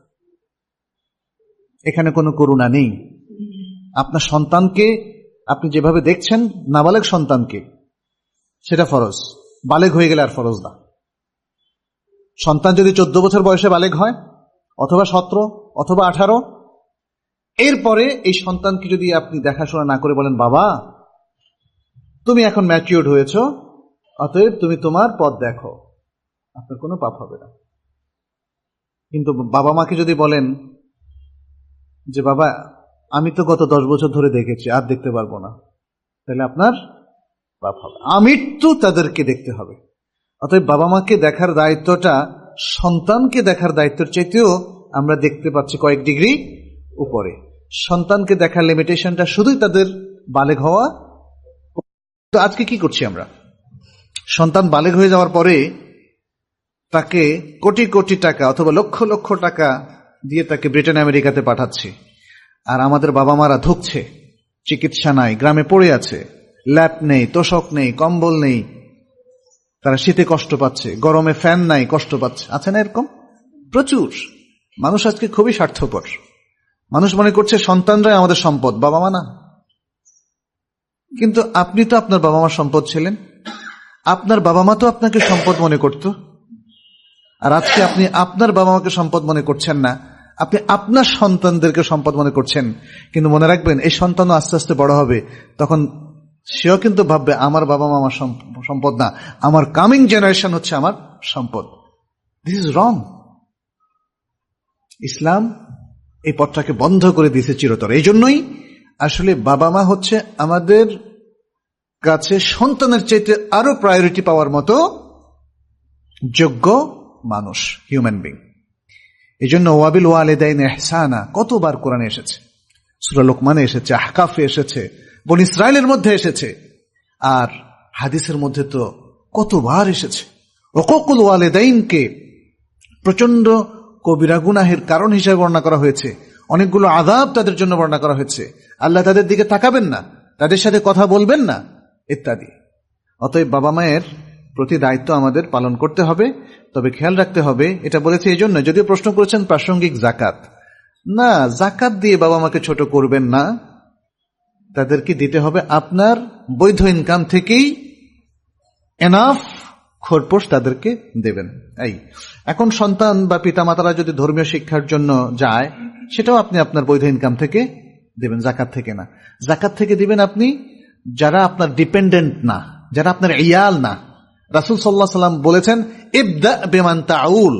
এখানে কোনো করুণা নেই। আপনার সন্তানকে আপনি যেভাবে দেখছেন, নাবালেগ সন্তানকে, সেটা ফরজ। বালেগ হয়ে গেলে আর ফরজ না। সন্তান যদি চোদ্দ বছর বয়সে বালেগ হয়, অথবা সতেরো অথবা আঠারো, এরপরে এই সন্তানকে যদি আপনি দেখাশোনা না করে বলেন, বাবা তুমি এখন ম্যাচিউরড হয়েছ, অতএব তুমি তোমার পথ দেখো, আপনার কোনো পাপ হবে না। কিন্তু বাবা মাকে যদি বলেন যে বাবা আমি তো গত দশ বছর ধরে দেখেছি, আর দেখতে পারবো না, তাহলে আপনার পাপ হবে। আমৃত্যু তাদেরকে দেখতে হবে। অতএব বাবা মাকে দেখার দায়িত্বটা সন্তানকে দেখার দায়িত্বের চাইতেও আমরা দেখতে পাচ্ছি কয়েক ডিগ্রি উপরে। সন্তানকে দেখার লিমিটেশনটা শুধুই তাদের বালেগ হওয়া। তো আজকে কি করছি আমরা? সন্তান বালেগ হয়ে যাওয়ার পরে তাকে কোটি কোটি টাকা অথবা লক্ষ লক্ষ টাকা দিয়ে তাকে ব্রিটেন আমেরিকাতে পাঠাচ্ছি, আর আমাদের বাবা মারা ধুকছে, চিকিৎসা নাই, গ্রামে পড়ে আছে, ল্যাপ নেই, তোষক নেই, কম্বল নেই, তারা শীতে কষ্ট পাচ্ছে, গরমে ফ্যান নাই, কষ্ট পাচ্ছে। আছে না এরকম? প্রচুর মানুষ আজকে খুবই স্বার্থপর। মানুষ মনে করছে সন্তানরাই আমাদের সম্পদ, বাবা মা না। কিন্তু আপনি তো আপনার বাবা মার সম্পদ ছিলেন, আপনার বাবা মা তো আপনাকে সম্পদ মনে করত। আর আজকে আপনি আপনার বাবা মাকে সম্পদ মনে করছেন না, আপনি আপনার সন্তানদেরকে সম্পদ মনে করছেন। কিন্তু মনে রাখবেন, এই সন্তানও আস্তে আস্তে বড় হবে, তখন সেও কিন্তু ভাববে আমার বাবা মা আমার সম্পদ না, আমার কামিং জেনারেশন হচ্ছে আমার সম্পদ। This is wrong. ইসলাম এই পথটাকে বন্ধ করে দিয়েছে চিরতর। এই জন্যই আসলে বাবা মা হচ্ছে আমাদের কাছে সন্তানের চাইতে আরো প্রায়োরিটি পাওয়ার মতো যোগ্য মানুষ, হিউম্যান বিং। এই জন্য ওয়াবিল ওয়ালিদাইন ইহসানা কতবার কোরআনে এসেছে, সূরা লোকমানে এসেছে, আহকাফে এসেছে, বনী ইসরাইলের মধ্যে এসেছে, আর হাদিসের মধ্যে তো কতবার এসেছে। উকুকুল ওয়ালিদাইনকে প্রচন্ড কবিরা গুনাহের কারণ হিসেবে বর্ণনা করা হয়েছে, অনেকগুলো আযাব তাদের জন্য বর্ণনা করা হয়েছে। আল্লাহ তাদের দিকে তাকাবেন না, তাদের সাথে কথা বলবেন না, ইত্যাদি। অতএব বাবা মায়ের প্রতি দায়িত্ব আমাদের পালন করতে হবে। তবে খেয়াল রাখতে হবে, এটা বলেছে এই জন্য, যদিও প্রশ্ন করেছেন প্রাসঙ্গিক জাকাত, না, জাকাত দিয়ে বাবা মাকে ছোট করবেন না, তাদেরকে দিতে হবে আপনার বৈধ ইনকাম থেকেই এনাফ খরপোশ তাদেরকে দেবেন। এই এখন সন্তান বা পিতামাতারা যদি ধর্মীয় শিক্ষার জন্য যায়, সেটাও আপনি আপনার বৈধ ইনকাম থেকে দেবেন, জাকাত থেকে না। জাকাত থেকে দিবেন আপনি যারা আপনার ডিপেন্ডেন্ট না, যারা আপনার ইয়াল না। রাসূল সাল্লাল্লাহু আলাইহি সাল্লাম বলেছেন, ইবদা বিমান তাউল,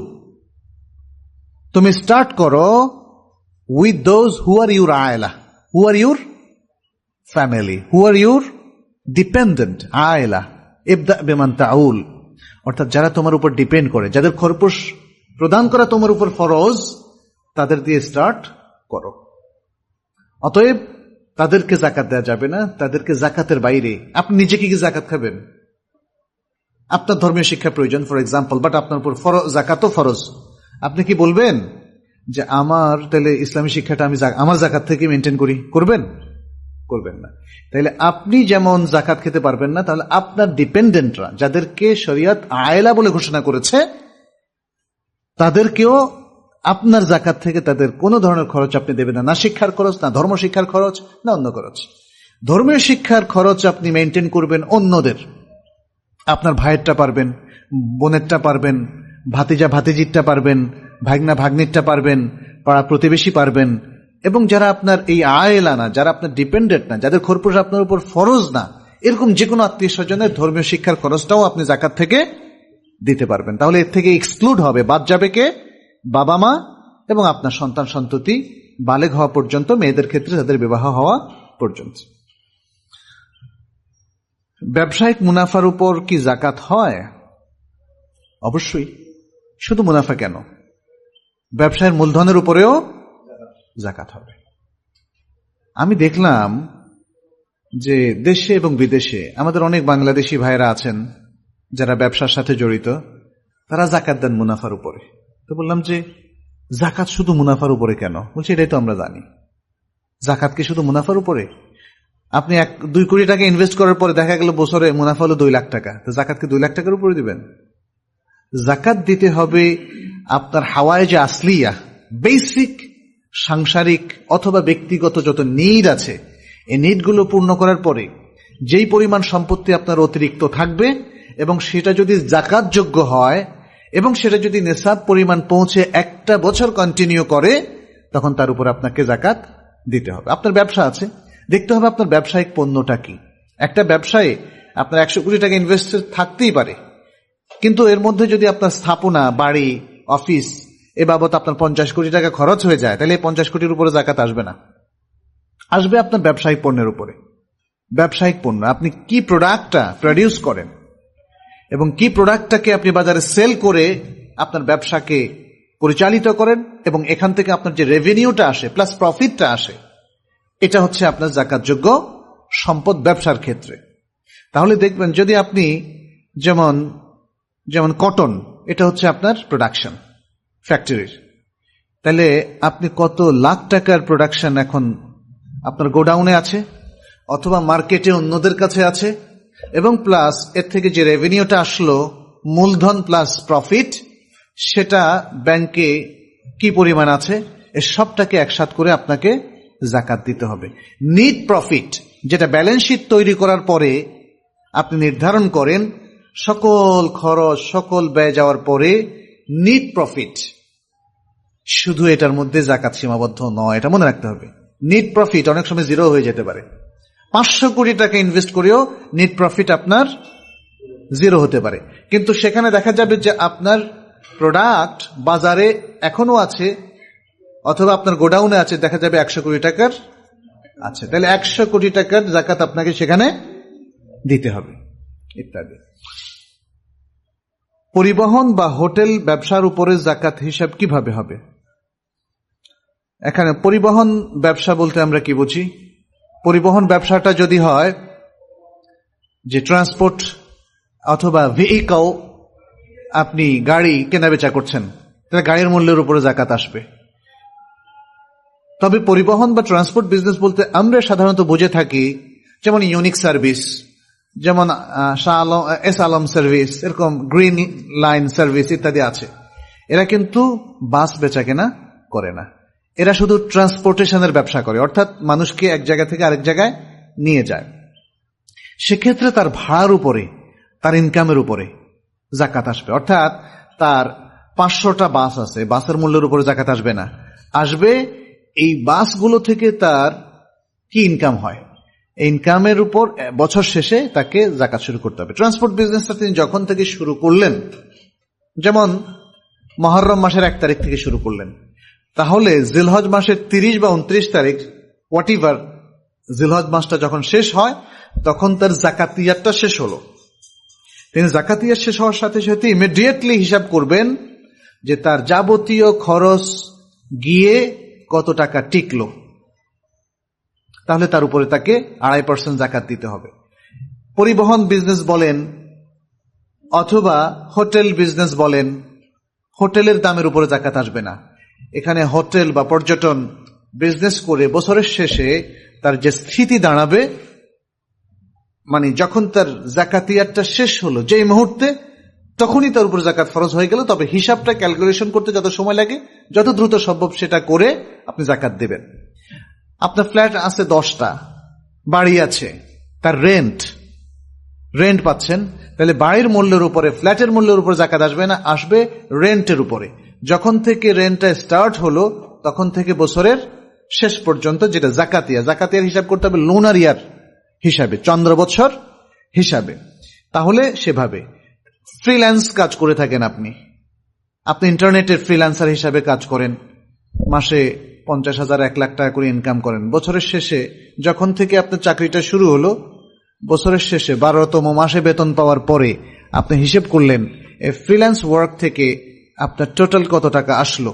তুমি স্টার্ট করো with those who are your আয়লা, who are your family, who are your dependent আয়লা। ইবদা বিমান তাউল, অর্থাৎ যারা তোমার উপর ডিপেন্ড করে, যাদের খরপোশ প্রদান করা তোমার উপর ফরজ, তাদের দিয়ে স্টার্ট করো। অতএব তাদেরকে জাকাত দেওয়া যাবে না, তাদেরকে জাকাতের বাইরে। আপনি নিজে কি কি জাকাত খাবেন? আপনার ধর্মীয় শিক্ষা প্রয়োজন ফর এক্সাম্পল, বাট আপনার উপর জাকাতও ফরজ। আপনি কি বলবেন যে আমার তাহলে ইসলামী শিক্ষাটা আমি আমার জাকাত থেকে মেনটেন করি? করবেন? করবেন না। তাহলে আপনি যেমন জাকাত খেতে পারবেন না, তাহলে আপনার ডিপেন্ডেন্টরা, যাদেরকে শরিয়ত আয়লা বলে ঘোষণা করেছে, তাদেরকেও আপনার জাকাত থেকে তাদের কোনো ধরনের খরচ আপনি দেবেন না, না শিক্ষার খরচ, না ধর্ম শিক্ষার খরচ, না অন্য খরচ। ধর্মীয় শিক্ষার খরচ আপনি মেনটেন করবেন অন্যদের, আপনার ভাইয়েরটা পারবেন, বোনেরটা পারবেন, ভাতিজা ভাতিজিরটা পারবেন, ভাগনা ভাগ্নিরটা পারবেন, পাড়া প্রতিবেশী পারবেন। এবং যারা আপনার এই আয়লা না, যারা আপনার ডিপেন্ডেন্ট না, যাদের খরপোশ আপনার উপর ফরজ না, এরকম যে কোনো আত্মীয় স্বজনের ধর্মীয় শিক্ষার খরচটাও আপনি জাকাত থেকে দিতে পারবেন। তাহলে এর থেকে এক্সক্লুড হবে, বাদ যাবে কে? বাবা মা এবং আপনার সন্তান সন্ততি বালেগ হওয়া পর্যন্ত, মেয়েদের ক্ষেত্রে তাদের বিবাহ হওয়া পর্যন্ত। ব্যবসায়িক মুনাফার উপর কি জাকাত হয়? অবশ্যই। শুধু মুনাফা কেন, ব্যবসায়ের মূলধনের উপরেও জাকাত হবে। আমি দেখলাম যে দেশে এবং বিদেশে আমাদের অনেক বাংলাদেশি ভাইরা আছেন যারা ব্যবসার সাথে জড়িত, তারা জাকাত দেন মুনাফার উপরে। তো বললাম যে জাকাত শুধু মুনাফার উপরে কেন? বলছি এটাই তো আমরা জানি, জাকাত কি শুধু মুনাফার উপরে? আপনি এক দুই কোটি টাকা ইনভেস্ট করার পরে দেখা গেল বছরে মুনাফা হলো দুই লাখ টাকা, তো জাকাত কি দুই লাখ টাকার উপরে দিবেন? জাকাত দিতে হবে আপনার হাওয়ায় যে আসলিয়া, বেসিক সাংসারিক অথবা ব্যক্তিগত যত নিড আছে, এই নিডগুলো পূর্ণ করার পরে যেই পরিমাণ সম্পত্তি আপনার অতিরিক্ত থাকবে, এবং সেটা যদি জাকাতযোগ্য হয়, এবং সেটা যদি নেশাব পরিমাণ পৌঁছে একটা বছর কন্টিনিউ করে, তখন তার উপর আপনাকে জাকাত দিতে হবে। আপনার ব্যবসা আছে, দেখতে হবে আপনার ব্যবসায়িক পণ্যটা কি। একটা ব্যবসায়ে আপনার একশো কোটি টাকা ইনভেস্ট থাকতেই পারে, কিন্তু এর মধ্যে যদি আপনার স্থাপনা, বাড়ি, অফিস এ বাবদ আপনার পঞ্চাশ কোটি টাকা খরচ হয়ে যায়, তাহলে এই পঞ্চাশ কোটির উপরে জাকাত আসবে না, আসবে আপনার ব্যবসায়িক পণ্যের উপরে। ব্যবসায়িক পণ্য, আপনি কি প্রোডাক্টটা প্রডিউস করেন এবং কি প্রোডাক্টটাকে আপনি বাজারে সেল করে আপনার ব্যবসাকে পরিচালিত করেন, এবং এখান থেকে আপনার যে রেভিনিউটা আসে প্লাস প্রফিটটা আসে, এটা হচ্ছে আপনার জাকাতযোগ্য সম্পদ ব্যবসার ক্ষেত্রে। তাহলে দেখবেন যদি আপনি যেমন যেমন কটন, এটা হচ্ছে আপনার প্রোডাকশন ফ্যাক্টরির। তাহলে আপনি কত লাখ টাকার প্রোডাকশন এখন আপনার গোডাউনে আছে অথবা মার্কেটে অন্যদের কাছে আছে, এবং প্লাস এর থেকে যে রেভিনিউটা আসলো মূলধন প্লাস প্রফিট, সেটা ব্যাংকে কি পরিমাণ আছে, এর সবটাকে একসাথ করে আপনাকে যাকাত দিতে হবে। নিট প্রফিট যেটা ব্যালেন্স শিট তৈরি করার পরে আপনি নির্ধারণ করেন, সকল খরচ সকল ব্যয় যাওয়ার পরে নিট প্রফিট, শুধু এটার মধ্যে যাকাত সীমাবদ্ধ নয়, এটা মনে রাখতে হবে। নিট প্রফিট অনেক সময় জিরো হয়ে যেতে পারে। পাঁচশো কোটি টাকা ইনভেস্ট করেও নিট প্রফিট আপনার জিরো হতে পারে, কিন্তু সেখানে দেখা যাবে যে আপনার প্রোডাক্ট বাজারে এখনো আছে অথবা আপনার গোডাউনে আছে, দেখা যাবে একশো কোটি টাকার আছে, তাহলে একশো কোটি টাকার যাকাত আপনাকে সেখানে দিতে হবে ইত্যাদি। পরিবহন বা হোটেল ব্যবসার উপরে যাকাত হিসাব কিভাবে হবে? এখানে পরিবহন ব্যবসা বলতে আমরা কি বুঝি? পরিবহন ব্যবসাটা যদি হয় যে ট্রান্সপোর্ট অথবা ভেহিকল, আপনি গাড়ি কেনাবেচা করছেন, তাহলে গাড়ির মূল্যের উপরে যাকাত আসবে। তবে পরিবহন বা ট্রান্সপোর্ট বিজনেস বলতে আমরা সাধারণত বুঝে থাকি যেমন ইউনিক সার্ভিস, যেমন শাহ আলম, এস আলম সার্ভিস, এরকম গ্রিন লাইন সার্ভিস ইত্যাদি আছে। এরা কিন্তু বাস বেচা কেনা করে না, এরা শুধু ট্রান্সপোর্টেশনের ব্যবসা করে, অর্থাৎ মানুষকে এক জায়গা থেকে আরেক জায়গায় নিয়ে যায়। সেক্ষেত্রে তার ভাড়ার উপরে, তার ইনকামের উপরে যাকাত আসবে। অর্থাৎ তার পাঁচশোটা বাস আছে, বাসের মূল্যের উপরে যাকাত আসবে না, আসবে এই বাসগুলো থেকে তার কি ইনকাম হয়, এই ইনকামের উপর বছর শেষে তাকে যাকাত শুরু করতে হবে। ট্রান্সপোর্ট বিজনেসটা তিনি যখন থেকে শুরু করলেন, যেমন মুহররম মাসের এক তারিখ থেকে শুরু করলেন, তাহলে জিলহজ মাসের তিরিশ বা উনত্রিশ তারিখ হোয়াট এভার জিলহজ মাসটা যখন শেষ হয়, তখন তার যাকাতিয়াতটা শেষ হলো। তিনি যাকাতিয়াত শেষ হওয়ার সাথে সাথে ইমিডিয়েটলি হিসাব করবেন যে তার যাবতীয় খরচ গিয়ে কত টাকা টিকলো, তাহলে তার উপরে তাকে আড়াই পার্সেন্ট যাকাত দিতে হবে। পরিবহন বিজনেস বলেন অথবা হোটেল বিজনেস বলেন, হোটেলের দামের উপরে যাকাত আসবে না। এখানে হোটেল বা পর্যটন বিজনেস করে বছরের শেষে তার যে স্থিতি দাঁড়াবে, মানে যখন তার যাকাতিয়াতটা শেষ হলো যেই মুহূর্তে, তখনই তার উপর যাকাত ফরজ হয়ে গেল। তবে হিসাবটা ক্যালকুলেশন করতে যত সময় লাগে, যত দ্রুত সম্ভব সেটা করে আপনি যাকাত দেবেন। আপনার ফ্ল্যাট আছে দশটা, বাড়ি আছে, তার রেন্ট রেন্ট পাচ্ছেন, তাহলে বাড়ির মূল্যের উপরে, ফ্ল্যাটের মূল্যের উপর যাকাত আসবে না, আসবে রেন্টের উপরে। যখন থেকে রেন্টটা স্টার্ট হলো তখন থেকে বছরের শেষ পর্যন্ত যেটা যাকাতিয়া, জাকাতিয়ার হিসাব করতে হবে লুনার ইয়ার হিসাবে, চন্দ্র বছর হিসাবে। তাহলে সেভাবে ফ্রিল্যান্স কাজ করে থাকেন আপনি, আপনি ইন্টারনেটের ফ্রিল্যান্সার হিসাবে কাজ করেন, মাসে পঞ্চাশ হাজার এক লাখ টাকা করে ইনকাম করেন। বছরের শেষে যখন থেকে আপনার চাকরিটা শুরু হলো, বছরের শেষে বারোতম মাসে বেতন পাওয়ার পরে আপনি হিসেব করলেন এই ফ্রিল্যান্স ওয়ার্ক থেকে আপনার টোটাল কত টাকা আসলো,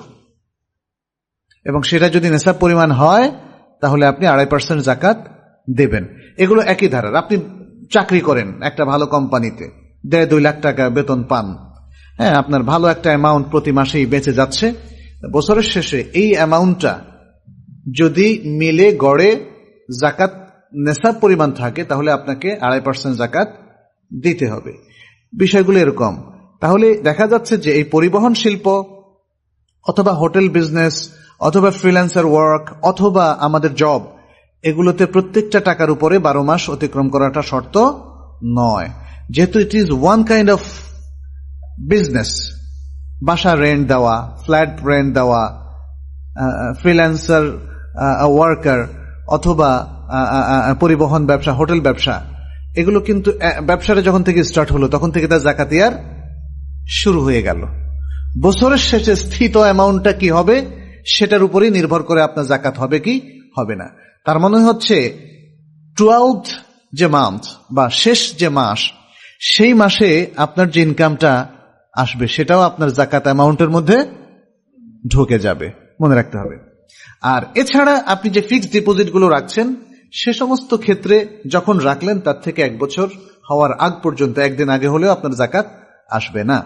এবং সেটা যদি নেশাব পরিমাণ হয় তাহলে আপনি আড়াই পার্সেন্ট যাকাত দেবেন। এগুলো একই ধারার। আপনি চাকরি করেন একটা ভালো কোম্পানিতে, দেড় দুই লাখ টাকা বেতন পান, হ্যাঁ, আপনার ভালো একটা অ্যামাউন্ট প্রতি মাসেই বেঁচে যাচ্ছে। বছরের শেষে এই অ্যামাউন্টটা যদি মিলে গড়ে যাকাত নেশাব পরিমাণ থাকে, তাহলে আপনাকে আড়াই পার্সেন্ট যাকাত দিতে হবে। বিষয়গুলো এরকম। তাহলে দেখা যাচ্ছে যে এই পরিবহন শিল্প অথবা হোটেল বিজনেস অথবা ফ্রিল্যান্সার ওয়ার্ক অথবা আমাদের জব, এগুলোতে প্রত্যেকটা টাকার উপরে বারো মাস অতিক্রম করাটা শর্ত নয়, যেহেতু it is one kind of business. বাসা রেন্ট দেওয়া, ফ্ল্যাট রেন্ট দেওয়া, ফ্রিল্যান্সার ওয়ার্কার অথবা পরিবহন ব্যবসা, হোটেল ব্যবসা, এগুলো কিন্তু ব্যবসাটা যখন থেকে স্টার্ট হলো তখন থেকে তার যাকাতিয়ার শুরু হয়ে গেল। বছরের শেষে স্থিত অ্যামাউন্টটা কি হবে সেটার উপরেই নির্ভর করে আপনার যাকাত হবে কি হবে না। তার মনে হচ্ছে টুয়েলভ যে মান্থ বা শেষ যে মাস, সেই মাসে আপনার যে ইনকামটা আসবে সেটাও আপনার যাকাত অ্যামাউন্টের মধ্যে ঢুকে যাবে, মনে রাখতে হবে। আর এছাড়া আপনি যে ফিক্সড ডিপোজিট গুলো রাখছেন, সে সমস্ত ক্ষেত্রে যখন রাখলেন তার থেকে এক বছর হওয়ার আগ পর্যন্ত একদিন আগে হলেও আপনার যাকাত আসবে না।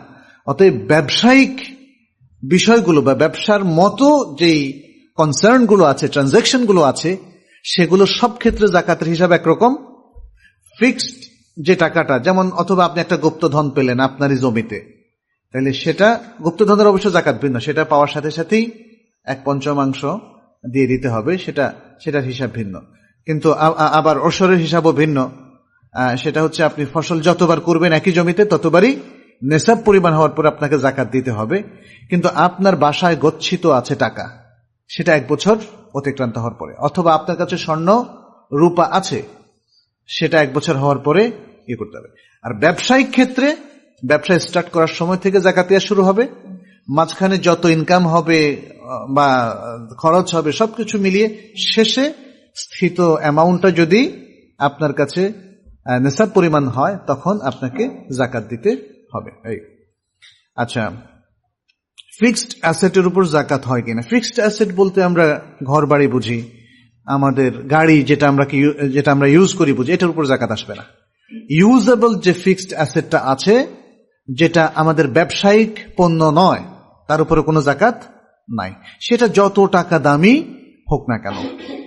অতএব ব্যবসায়িক বিষয়গুলো বা ব্যবসার মতো যেই কনসার্ন গুলো আছে, ট্রানজাকশন গুলো আছে, সেগুলো সব ক্ষেত্রে জাকাতের হিসাব একরকম। ফিক্সড যে টাকাটা, যেমন অথবা আপনি একটা গুপ্তধন পেলেন আপনারই জমিতে, তাহলে সেটা গুপ্তধনের অবশ্য জাকাত ভিন্ন, সেটা পাওয়ার সাথে সাথেই এক পঞ্চমাংশ দিয়ে দিতে হবে, সেটা সেটার হিসাব ভিন্ন। কিন্তু আবার ওসরের হিসাবও ভিন্ন, সেটা হচ্ছে আপনি ফসল যতবার করবেন একই জমিতে ততবারই নেশাব পরিমাণ হওয়ার পর আপনাকে জাকাত দিতে হবে। কিন্তু আপনার বাসায় গচ্ছিত আছে টাকা, সেটা এক বছর অতিক্রান্ত হওয়ার পরে, অথবা আপনার কাছে স্বর্ণ রূপা আছে, সেটা এক বছর হওয়ার পরে ইয়ে করতে হবে। আর ব্যবসায়িক ক্ষেত্রে ব্যবসা স্টার্ট করার সময় থেকে জাকাত দেওয়া শুরু হবে, মাঝখানে যত ইনকাম হবে বা খরচ হবে সবকিছু মিলিয়ে শেষে স্থিত অ্যামাউন্টটা যদি আপনার কাছে নেশাব পরিমাণ হয় তখন আপনাকে জাকাত দিতে হবে। আচ্ছা, ফিক্সড অ্যাসেটের উপর জাকাত হয় কিনা? ফিক্সড অ্যাসেট বলতে আমরা ঘর বাড়ি বুঝি, আমাদের গাড়ি যেটা আমরা যেটা আমরা ইউজ করি বুঝি, এটার উপর জাকাত আসবে না। ইউজেবল যে ফিক্সড অ্যাসেটটা আছে, যেটা আমাদের ব্যবসায়িক পণ্য নয়, তার উপরে কোনো জাকাত নাই, সেটা যত টাকা দামি হোক না কেন।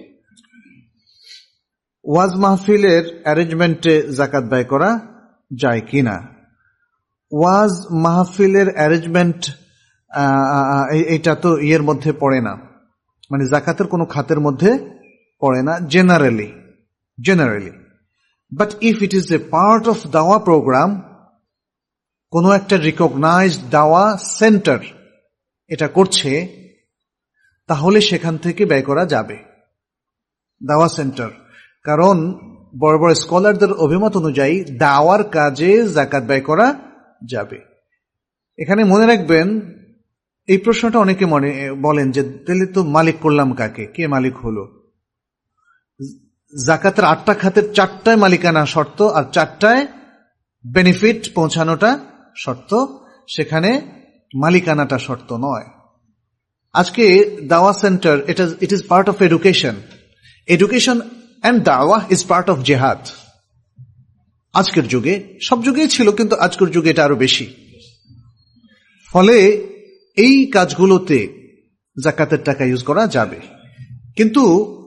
ওয়াজ মাহফিলের অ্যারেঞ্জমেন্টে জাকাত ব্যয় করা যায় কিনা? ওয়াজ মাহফিলের অ্যারেঞ্জমেন্ট এটা তো ইয়ের মধ্যে পড়ে না, মানে জাকাতের কোনো খাতের মধ্যে পড়ে না generally generally but if it is a part of দাওয়া প্রোগ্রাম, কোনো একটা রিকগনাইজড দাওয়া সেন্টার এটা করছে, তাহলে সেখান থেকে ব্যয় করা যাবে। দাওয়া সেন্টার, কারণ বড় বড় স্কলারদের অভিমত অনুযায়ী দাওয়ার কাজে জাকাত ব্যয় করা যাবে। এখানে মনে রাখবেন, এই প্রশ্নটা অনেকে মনে বলেন যে তাহলে তো মালিক করলাম কাকে, কে মালিক হলো? জাকাতের আটটা খাতের চারটায় মালিকানা শর্ত আর চারটায় বেনিফিট পৌঁছানোটা শর্ত, সেখানে মালিকানাটা শর্ত নয়। আজকে দাওয়া সেন্টার, এটা it is part of education. Education and দাওয়া ইজ পার্ট অফ জেহাদ। আজকের যুগে, সব যুগেই ছিল, কিন্তু আজকের যুগে এটা আরো বেশি। ফলে এই কাজগুলোতে জাকাতের টাকা ইউজ করা যাবে। কিন্তু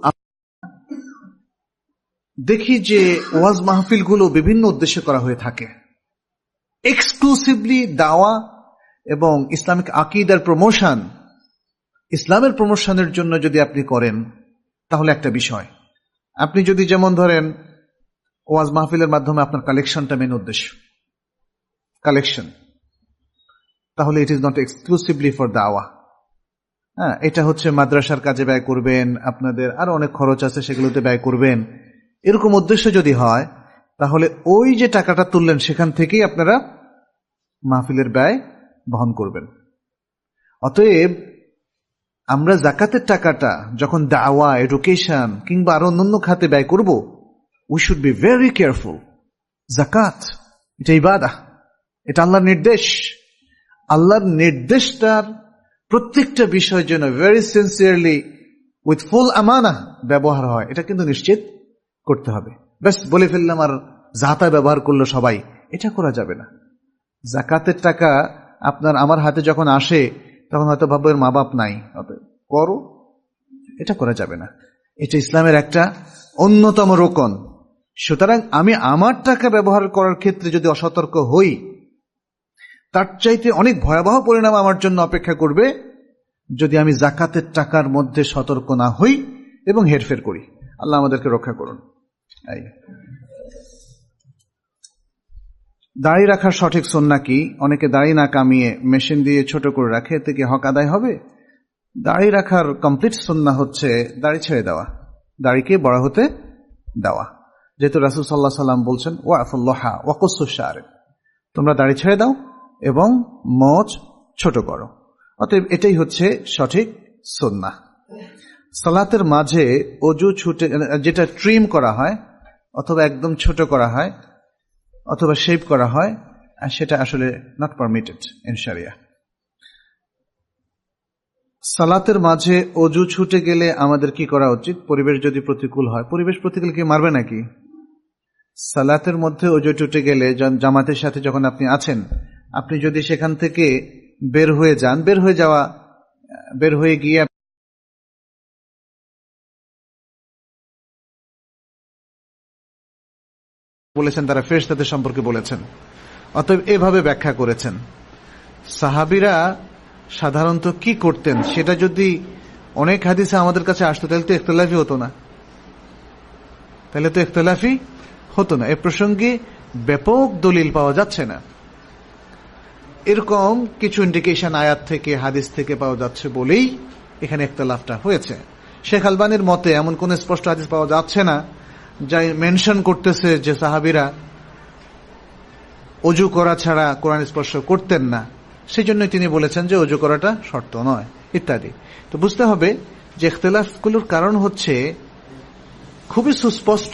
দেখি যে ওয়াজ মাহফিলগুলো বিভিন্ন উদ্দেশ্যে করা হয়ে থাকে, এক্সক্লুসিভলি দাওয়া এবং ইসলামিক আকীদার প্রমোশন, ইসলামের প্রমোশনের জন্য যদি আপনি করেন তাহলে একটা বিষয়। আপনি যদি যেমন ধরেন ওয়াজ মাহফিলের মাধ্যমে আপনার কালেকশনটা মেন উদ্দেশ্য, কালেকশন, তাহলে it is not exclusively for দাওয়া। হ্যাঁ, এটা হচ্ছে মাদ্রাসার কাজে ব্যয় করবেন, আপনাদের আরো অনেক খরচ আছে সেগুলোতে ব্যয় করবেন, এরকম উদ্দেশ্য যদি হয় তাহলে ওই যে টাকাটা তুললেন সেখান থেকেই আপনারা মাহফিলের ব্যয় বহন করবেন। অতএব আমরা জাকাতের টাকাটা যখন দাওয়া, এডুকেশন কিংবা আরো অন্যান্য খাতে ব্যয় করব, we should be very careful. জাকাত এটা ইবাদা, এটা আল্লাহর নির্দেশ। আল্লাহর নির্দেশটার প্রত্যেকটা বিষয় যেন ভেরি সিনসিয়ারলি উইথ ফুল আমানা ব্যবহার হয়, এটা কিন্তু নিশ্চিত করতে হবে। বেশ বলে ফেললাম আর জাতা ব্যবহার করলো সবাই, এটা করা যাবে না। জাকাতের টাকা আপনার আমার হাতে যখন আসে তখন হয়তো ভাববো এর মা বাপ নাই, করো, এটা করা যাবে না। এটা ইসলামের একটা অন্যতম রোকন। সুতরাং আমি আমার টাকা ব্যবহার করার ক্ষেত্রে যদি অসতর্ক হই, তার চাইতে অনেক ভয়াবহ পরিণাম আমার জন্য অপেক্ষা করবে যদি আমি জাকাতের টাকার মধ্যে সতর্ক না হই এবং হেরফের করি। আল্লাহ আমাদেরকে রক্ষা করুন। দাড়ি রাখার সঠিক সুন্নাহ কি? অনেকে দাড়ি না কামিয়ে মেশিন দিয়ে ছোট করে রাখে, এতে কি হক আদায় হবে? দাড়ি রাখার কমপ্লিট সুন্নাহ হচ্ছে দাড়ি ছেড়ে দেওয়া, দাড়িকে বড় হতে দেওয়া। যেহেতু রাসূল সাল্লাল্লাহু আলাইহি ওয়াসাল্লাম বলছেন ওয়াফুল্লাহা ওয়াকুসুশ শারিব, তোমরা দাড়ি ছেড়ে দাও এবং মোচ ছোট করো। অতএব এটাই হচ্ছে সঠিক সুন্নাহ। সালাতের মাঝে অজু ছুটে, যেটা ট্রিম করা হয় অথবা একদম ছোট করা হয় অথবা শেভ করা হয়, সেটা আসলে নট পারমিটেড ইন শারিয়া। সালাতের মাঝে অজু ছুটে গেলে আমাদের কি করা উচিত? পরিবেশ যদি প্রতিকূল হয়, পরিবেশ প্রতিকূল কি মারবে নাকি? সালাতের মধ্যে অজু ছুটে গেলে জামাতের সাথে যখন আপনি আছেন, আপনি যদি সেখান থেকে বের হয়ে যান, বের হয়ে যাওয়া বের হয়ে গিয়ে বলেছেন তারা ফেরেশতাদের সম্পর্কে বলেছেন, অতএব এভাবে ব্যাখ্যা করেছেন। সাহাবীরা সাধারণত কি করতেন সেটা যদি অনেক হাদিসে আমাদের কাছে আসতো তাহলে তো ইখতিলাফি হতো না, তাহলে তো ইখতিলাফি হতো না। এ প্রসঙ্গে ব্যাপক দলিল পাওয়া যাচ্ছে না। এরকম কিছু ইন্ডিকেশন আয়াত থেকে হাদিস থেকে পাওয়া যাচ্ছে বলেই এখানে ইখতিলাফটা হয়েছে। শেখ আলবানীর মতে এমন কোন স্পষ্ট হাদিস পাওয়া যাচ্ছে না যা মেনশন করতেছে যে সাহাবীরা ওযু করা ছাড়া কোরআন স্পর্শ করতেন না, সেই জন্য তিনি বলেছেন যে ওযু করাটা শর্ত নয় ইত্যাদি। তো বুঝতে হবে যে ইখতিলাফগুলোর কারণ হচ্ছে খুবই সুস্পষ্ট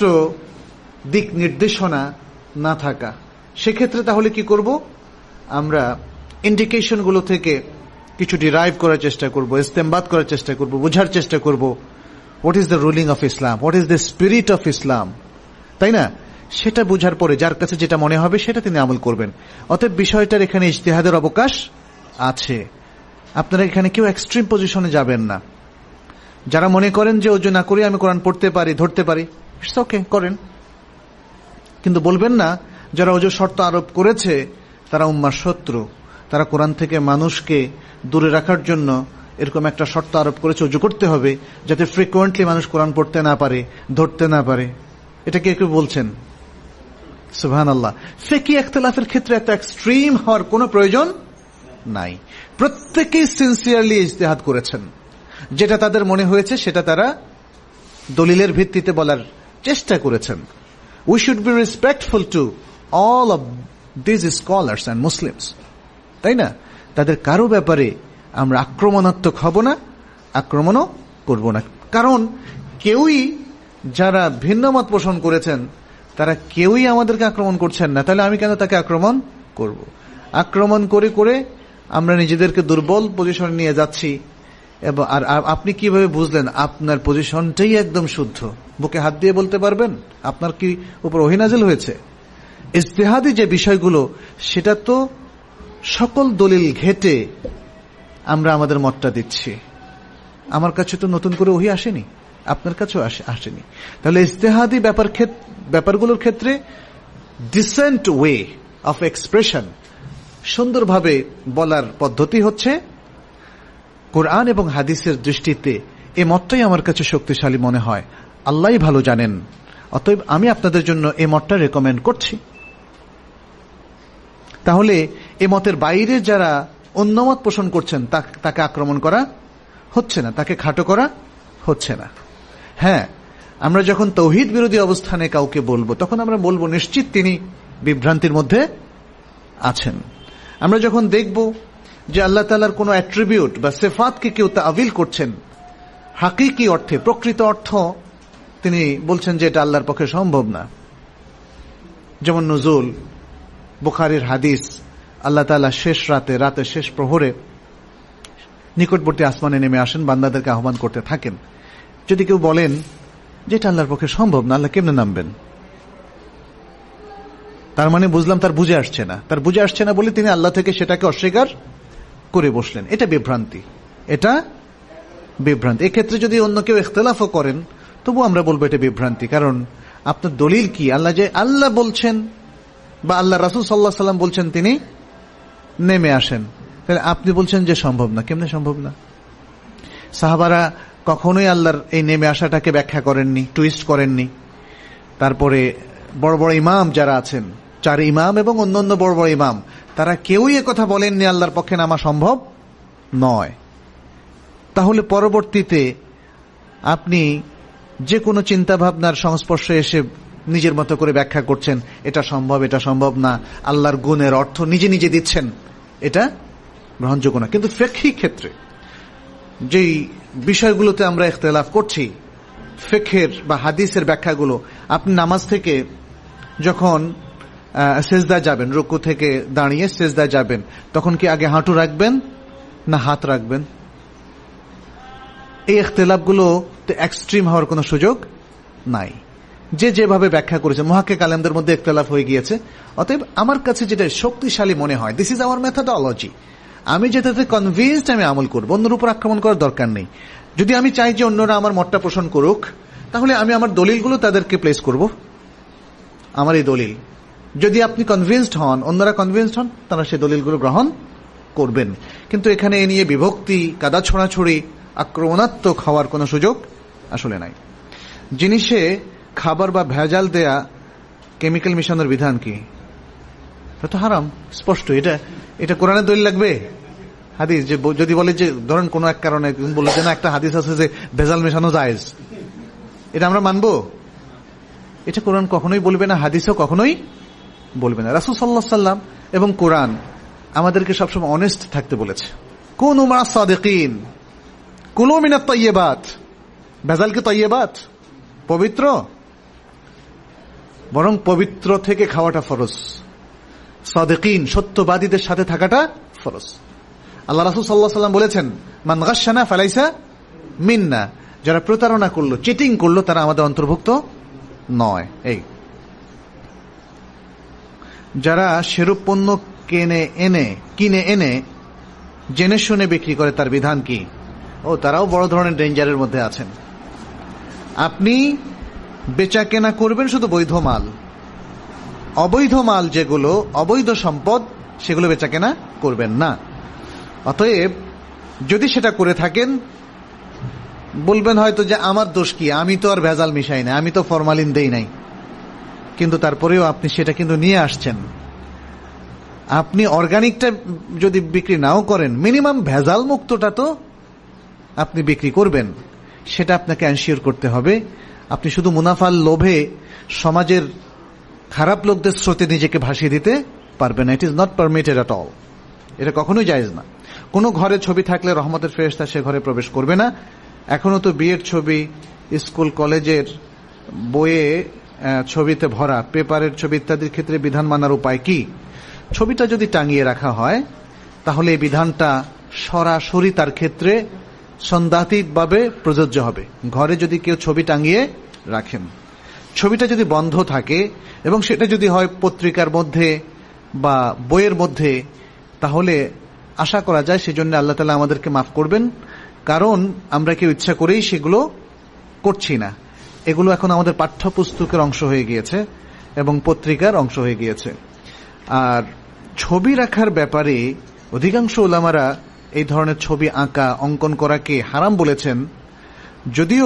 দিক নির্দেশনা না থাকা। সেক্ষেত্রে তাহলে কি করব, আমরা ইন্ডিকেশনগুলো থেকে কিছু ডিরাইভ করার চেষ্টা করব, ইস্তেমবাদ করার চেষ্টা করব, বোঝার চেষ্টা করব what is the ruling of Islam, what is the spirit of Islam, তাই না? সেটা বোঝার পরে যার কাছে যেটা মনে হবে সেটা তিনি আমল করবেন। অতএব বিষয়টার এখানে ইজতিহাদের অবকাশ আছে। আপনারা এখানে কেউ এক্সট্রিম পজিশনে যাবেন না। যারা মনে করেন যে ওযু না করে আমি কোরআন পড়তে পারি, ধরতে পারি, ইটস ওকে, করেন, কিন্তু বলবেন না যারা ওযু শর্ত আরোপ করেছে তারা উম্মার শত্রু, তারা কোরআন থেকে মানুষকে দূরে রাখার জন্য এরকম একটা শর্ত আরোপ করেছে ওযু করতে হবে যাতে ফ্রিকোয়েন্টলি মানুষ কোরআন পড়তে না পারে, ধরতে না পারে। এটা কে কেউ বলছেন? সুবহানাল্লাহ। ফিকহি ইখতিলাফের ক্ষেত্রে এত এক্সট্রিম হওয়ার কোনো প্রয়োজন নাই। প্রত্যেকেই সিনসিয়ারলি ইজতিহাদ করেছেন, যেটা তাদের মনে হয়েছে সেটা তারা দলিলের ভিত্তিতে বলার চেষ্টা করেছেন। We should be respectful to all of this scholars and Muslims, তাই না? তাদের কারো ব্যাপারে আমরা আক্রমণাত্মক হব না, আক্রমণও করব না। কারণ কেউই, যারা ভিন্ন মত পোষণ করেছেন তারা কেউই আমাদেরকে আক্রমণ করছেন না, তাহলে আমি কেন তাকে আক্রমণ করব? আক্রমণ করে করে আমরা নিজেদেরকে দুর্বল পজিশনে নিয়ে যাচ্ছি। এবং আর আপনি কিভাবে বুঝলেন আপনার পজিশনটাই একদম শুদ্ধ? বুকে হাত দিয়ে বলতে পারবেন আপনার কি উপর ওহী নাযিল হয়েছে? ইজতিহাদি যে বিষয়গুলো সেটা তো সকল দলিল ঘেটে আমরা আমাদের মতটা দিচ্ছি। আমার কাছে তো নতুন করে ওহী আসেনি, আপনার কাছেও আসেনি। তাহলে ইজতিহাদি ব্যাপার ব্যাপারগুলোর ক্ষেত্রে ডিসেন্ট ওয়ে অফ এক্সপ্রেশন, সুন্দরভাবে বলার পদ্ধতি হচ্ছে কোরআন এবং হাদিসের দৃষ্টিতে এই মতটাই আমার কাছে শক্তিশালী মনে হয়, আল্লাহই ভালো জানেন, অতএব আমি আপনাদের জন্য এই মতটা রেকমেন্ড করছি। তাহলে এই মতের বাইরে যারা অন্য মত পোষণ করছেন তাকে আক্রমণ করা হচ্ছে না, তাকে খাটো করা হচ্ছে না। হ্যাঁ, আমরা যখন তাওহীদ বিরোধী অবস্থানে কাউকে বলবো তখন আমরা বলবো নিশ্চিত তিনি বিভ্রান্তির মধ্যে আছেন। আমরা যখন দেখব যে আল্লাহ তাআলার কোনো অ্যাট্রিবিউট বা সিফাতকে কেউ তাআবিল করছেন, হাকিকি অর্থে, প্রকৃত অর্থ তিনি বলছেন যে এটা আল্লাহর পক্ষে সম্ভব না, যেমন নুজুল, বুখারীর হাদিস, আল্লাহ তাআলা শেষ রাতে, রাতের শেষ প্রহরে নিকটবর্তী আসমানে নেমে আসেন, বান্দাদেরকে আহ্বান করতে থাকেন। যদি কেউ বলেন যে এটা আল্লাহর পক্ষে সম্ভব না, আল্লাহ কেমনে নামবেন? তার মানে বুঝলাম তার বুঝে আসছে না, তার বুঝে আসছে না বলে তিনি আল্লাহ থেকে সেটাকে অস্বীকার করে বসলেন। এটা বিভ্রান্তি, এটা বিভ্রান্তি। এক্ষেত্রে যদি অন্য কেউ ইখতিলাফও করেন তবু আমরা বলবো এটা বিভ্রান্তি। কারণ আপনার দলিল কি? আল্লাহ যে আল্লাহ বলছেন বা আল্লাহ রাসূল সাল্লাল্লাহু আলাইহি ওয়াসাল্লাম বলছেন তিনি নেমে আসেন, তাহলে আপনি বলছেন যে সম্ভব না। কেমনে সম্ভব না? সাহাবারা কখনোই আল্লাহর এই নেমে আসাটাকে ব্যাখ্যা করেননি, টুইস্ট করেননি। তারপরে বড় বড় ইমাম যারা আছেন, চার ইমাম এবং অন্যান্য বড় বড় ইমাম, তারা কেউই কথা বলেননি আল্লাহর পক্ষে নামা সম্ভব নয়। তাহলে পরবর্তীতে আপনি যে কোনো চিন্তা ভাবনার সংস্পর্শে এসে নিজের মতো করে ব্যাখ্যা করছেন, এটা সম্ভব, এটা সম্ভব না, আল্লাহর গুণের অর্থ নিজে নিজে দিচ্ছেন, এটা গ্রহণযোগ্য না। কিন্তু ফিকহি ক্ষেত্রে যেই বিষয়গুলোতে আমরা ইখতিলাফ করছি, ফিকহের বা হাদিসের ব্যাখ্যাগুলো, আপনি নামাজ থেকে যখন সেজদায় যাবেন, রুকু থেকে দাঁড়িয়ে সেজদায় যাবেন, তখন কি আগে হাঁটু রাখবেন না হাত রাখবেন? এই ইখতিলাফগুলো এক্সট্রিম হওয়ার কোনো সুযোগ নাই। যে যেভাবে ব্যাখ্যা করেছে, মুহাক্কিক আলেমদের মধ্যে ইখতিলাফ হয়ে গিয়েছে। অতএব আমার কাছে যেটা শক্তিশালী মনে হয়, দিস ইজ আওয়ার মেথডোলজি, আমি যেটাতে কনভিন্সড আমি আমল করব, অন্যের উপর আক্রমণ করার দরকার নেই। যদি আমি চাই যে অন্যরা আমার মতটা পোষণ করুক, তাহলে আমি আমার দলিলগুলো তাদেরকে প্লেস করব, আমার এই দলিল। যদি আপনি কনভিন্সড হন, অন্যরা কনভিন্সড হন, তারা সেই দলিলগুলো গ্রহণ করবেন। কিন্তু এখানে এ নিয়ে বিভক্তি, কাদা ছোড়াছড়ি, আক্রমণাত্মক হওয়ার কোনো সুযোগ আসলে নাই। জিনিসে খাবার বা ভেজাল দেয়া, কেমিক্যাল মিশানোর বিধান কি? এটা তো হারাম, স্পষ্ট। এটা এটা কোরআনের দলিল লাগবে? হাদিস যে যদি বলে যে ধরেন কোন এক কারণে বলে যে না একটা হাদিস আছে যে ভেজাল মেশানো জায়েজ, এটা আমরা মানবো? এটা কোরআন কখনোই বলবে না, হাদিসও কখনোই বলবে না। রাসূল সাল্লাল্লাহু আলাইহি সাল্লাম এবং কোরআন আমাদেরকে সবসময় অনেস্ট থাকতে বলেছে। কুনু মা'আস সাদিকিন, কুলু মিনাত তাইয়্যিবাত। ভেজাল কি তাইয়্যিবাত? পবিত্র? বরং পবিত্র থেকে খাওয়াটা ফরজ। সাদিকিন, সত্যবাদীদের সাথে থাকাটা ফরজ। আল্লাহ রাসূল সাল্লাল্লাহু আলাইহি সাল্লাম বলেছেন, মান গাশশানা ফালাইসা মিন্না, যারা প্রতারণা করলো, চিটিং করলো, তারা আমাদের অন্তর্ভুক্ত নয়। এই যারা সেরূপ পণ্য কিনে এনে কিনে এনে জেনে শুনে বিক্রি করে, তার বিধান কি? ও, তারাও বড় ধরনের ডেঞ্জারের মধ্যে আছেন। আপনি বেচা কেনা করবেন শুধু বৈধ মাল, অবৈধ মাল যেগুলো অবৈধ সম্পদ, সেগুলো বেচা কেনা করবেন না। অতএব যদি সেটা করে থাকেন, বলবেন হয়তো যে আমার দোষ কি, আমি তো আর ভেজাল মিশাই না, আমি তো ফরমালিন দেই নাই। কিন্তু তারপরেও আপনি সেটা কিন্তু নিয়ে আসছেন। আপনি অর্গানিকটা যদি বিক্রি নাও করেন, মিনিমাম ভেজাল মুক্তটা তো আপনি বিক্রি করবেন, সেটা আপনাকে এনশিওর করতে হবে। আপনি শুধু মুনাফার লোভে সমাজের খারাপ লোকদের স্রোতে নিজেকে ভাসিয়ে দিতে পারবেন না। It is not permitted at all, এটা কখনোই জায়েজ না। কোনো ঘরে ছবি থাকলে রহমতের ফেরেশতা সে ঘরে প্রবেশ করবে না। এখনো তো বিয়ের ছবি স্কুল কলেজের বইয়ে ছবিতে ভরা, পেপারের ছবি ইত্যাদির ক্ষেত্রে বিধান মানার উপায় কি? ছবিটা যদি টাঙিয়ে রাখা হয়, তাহলে এই বিধানটা সরাসরি তার ক্ষেত্রে সন্দেহাতীতভাবে প্রযোজ্য হবে। ঘরে যদি কেউ ছবি টাঙিয়ে রাখেন, ছবিটা যদি বন্ধ থাকে এবং সেটা যদি হয় পত্রিকার মধ্যে বা বইয়ের মধ্যে, তাহলে আশা করা যায় সেজন্য আল্লাহ তাআলা আমাদেরকে মাফ করবেন। কারণ আমরা কেউ ইচ্ছা করেই সেগুলো করছি না। এগুলো এখন আমাদের পাঠ্যপুস্তকের অংশ হয়ে গিয়েছে এবং পত্রিকার অংশ হয়ে গিয়েছে। আর ছবি রাখার ব্যাপারে অধিকাংশ উলামারা এই ধরনের ছবি আঁকা, অঙ্কন করাকে হারাম বলেছেন। যদিও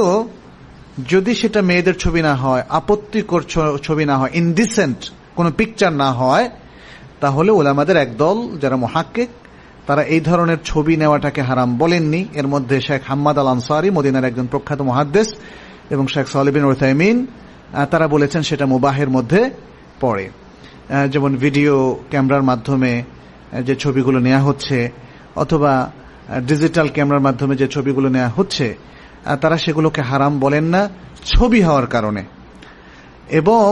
যদি সেটা মেয়েদের ছবি না হয়, আপত্তিকর ছবি না হয়, ইনডিসেন্ট কোনো পিকচার না হয়, তাহলে উলামাদের একদল যারা মুহাক্কিক, তারা এই ধরনের ছবি নেওয়াটাকে হারাম বলেননি। এর মধ্যে শেখ হাম্মাদ আল আনসারী, মদিনার একজন প্রখ্যাত মুহাদ্দিস, এবং শেখ সালেহ বিন উসাইমিন, তারা বলেছেন সেটা মুবাহের মধ্যে পড়ে। যেমন ভিডিও ক্যামেরার মাধ্যমে যে ছবিগুলো নেওয়া হচ্ছে অথবা ডিজিটাল ক্যামেরার মাধ্যমে যে ছবিগুলো নেওয়া হচ্ছে, তারা সেগুলোকে হারাম বলেন না ছবি হওয়ার কারণে। এবং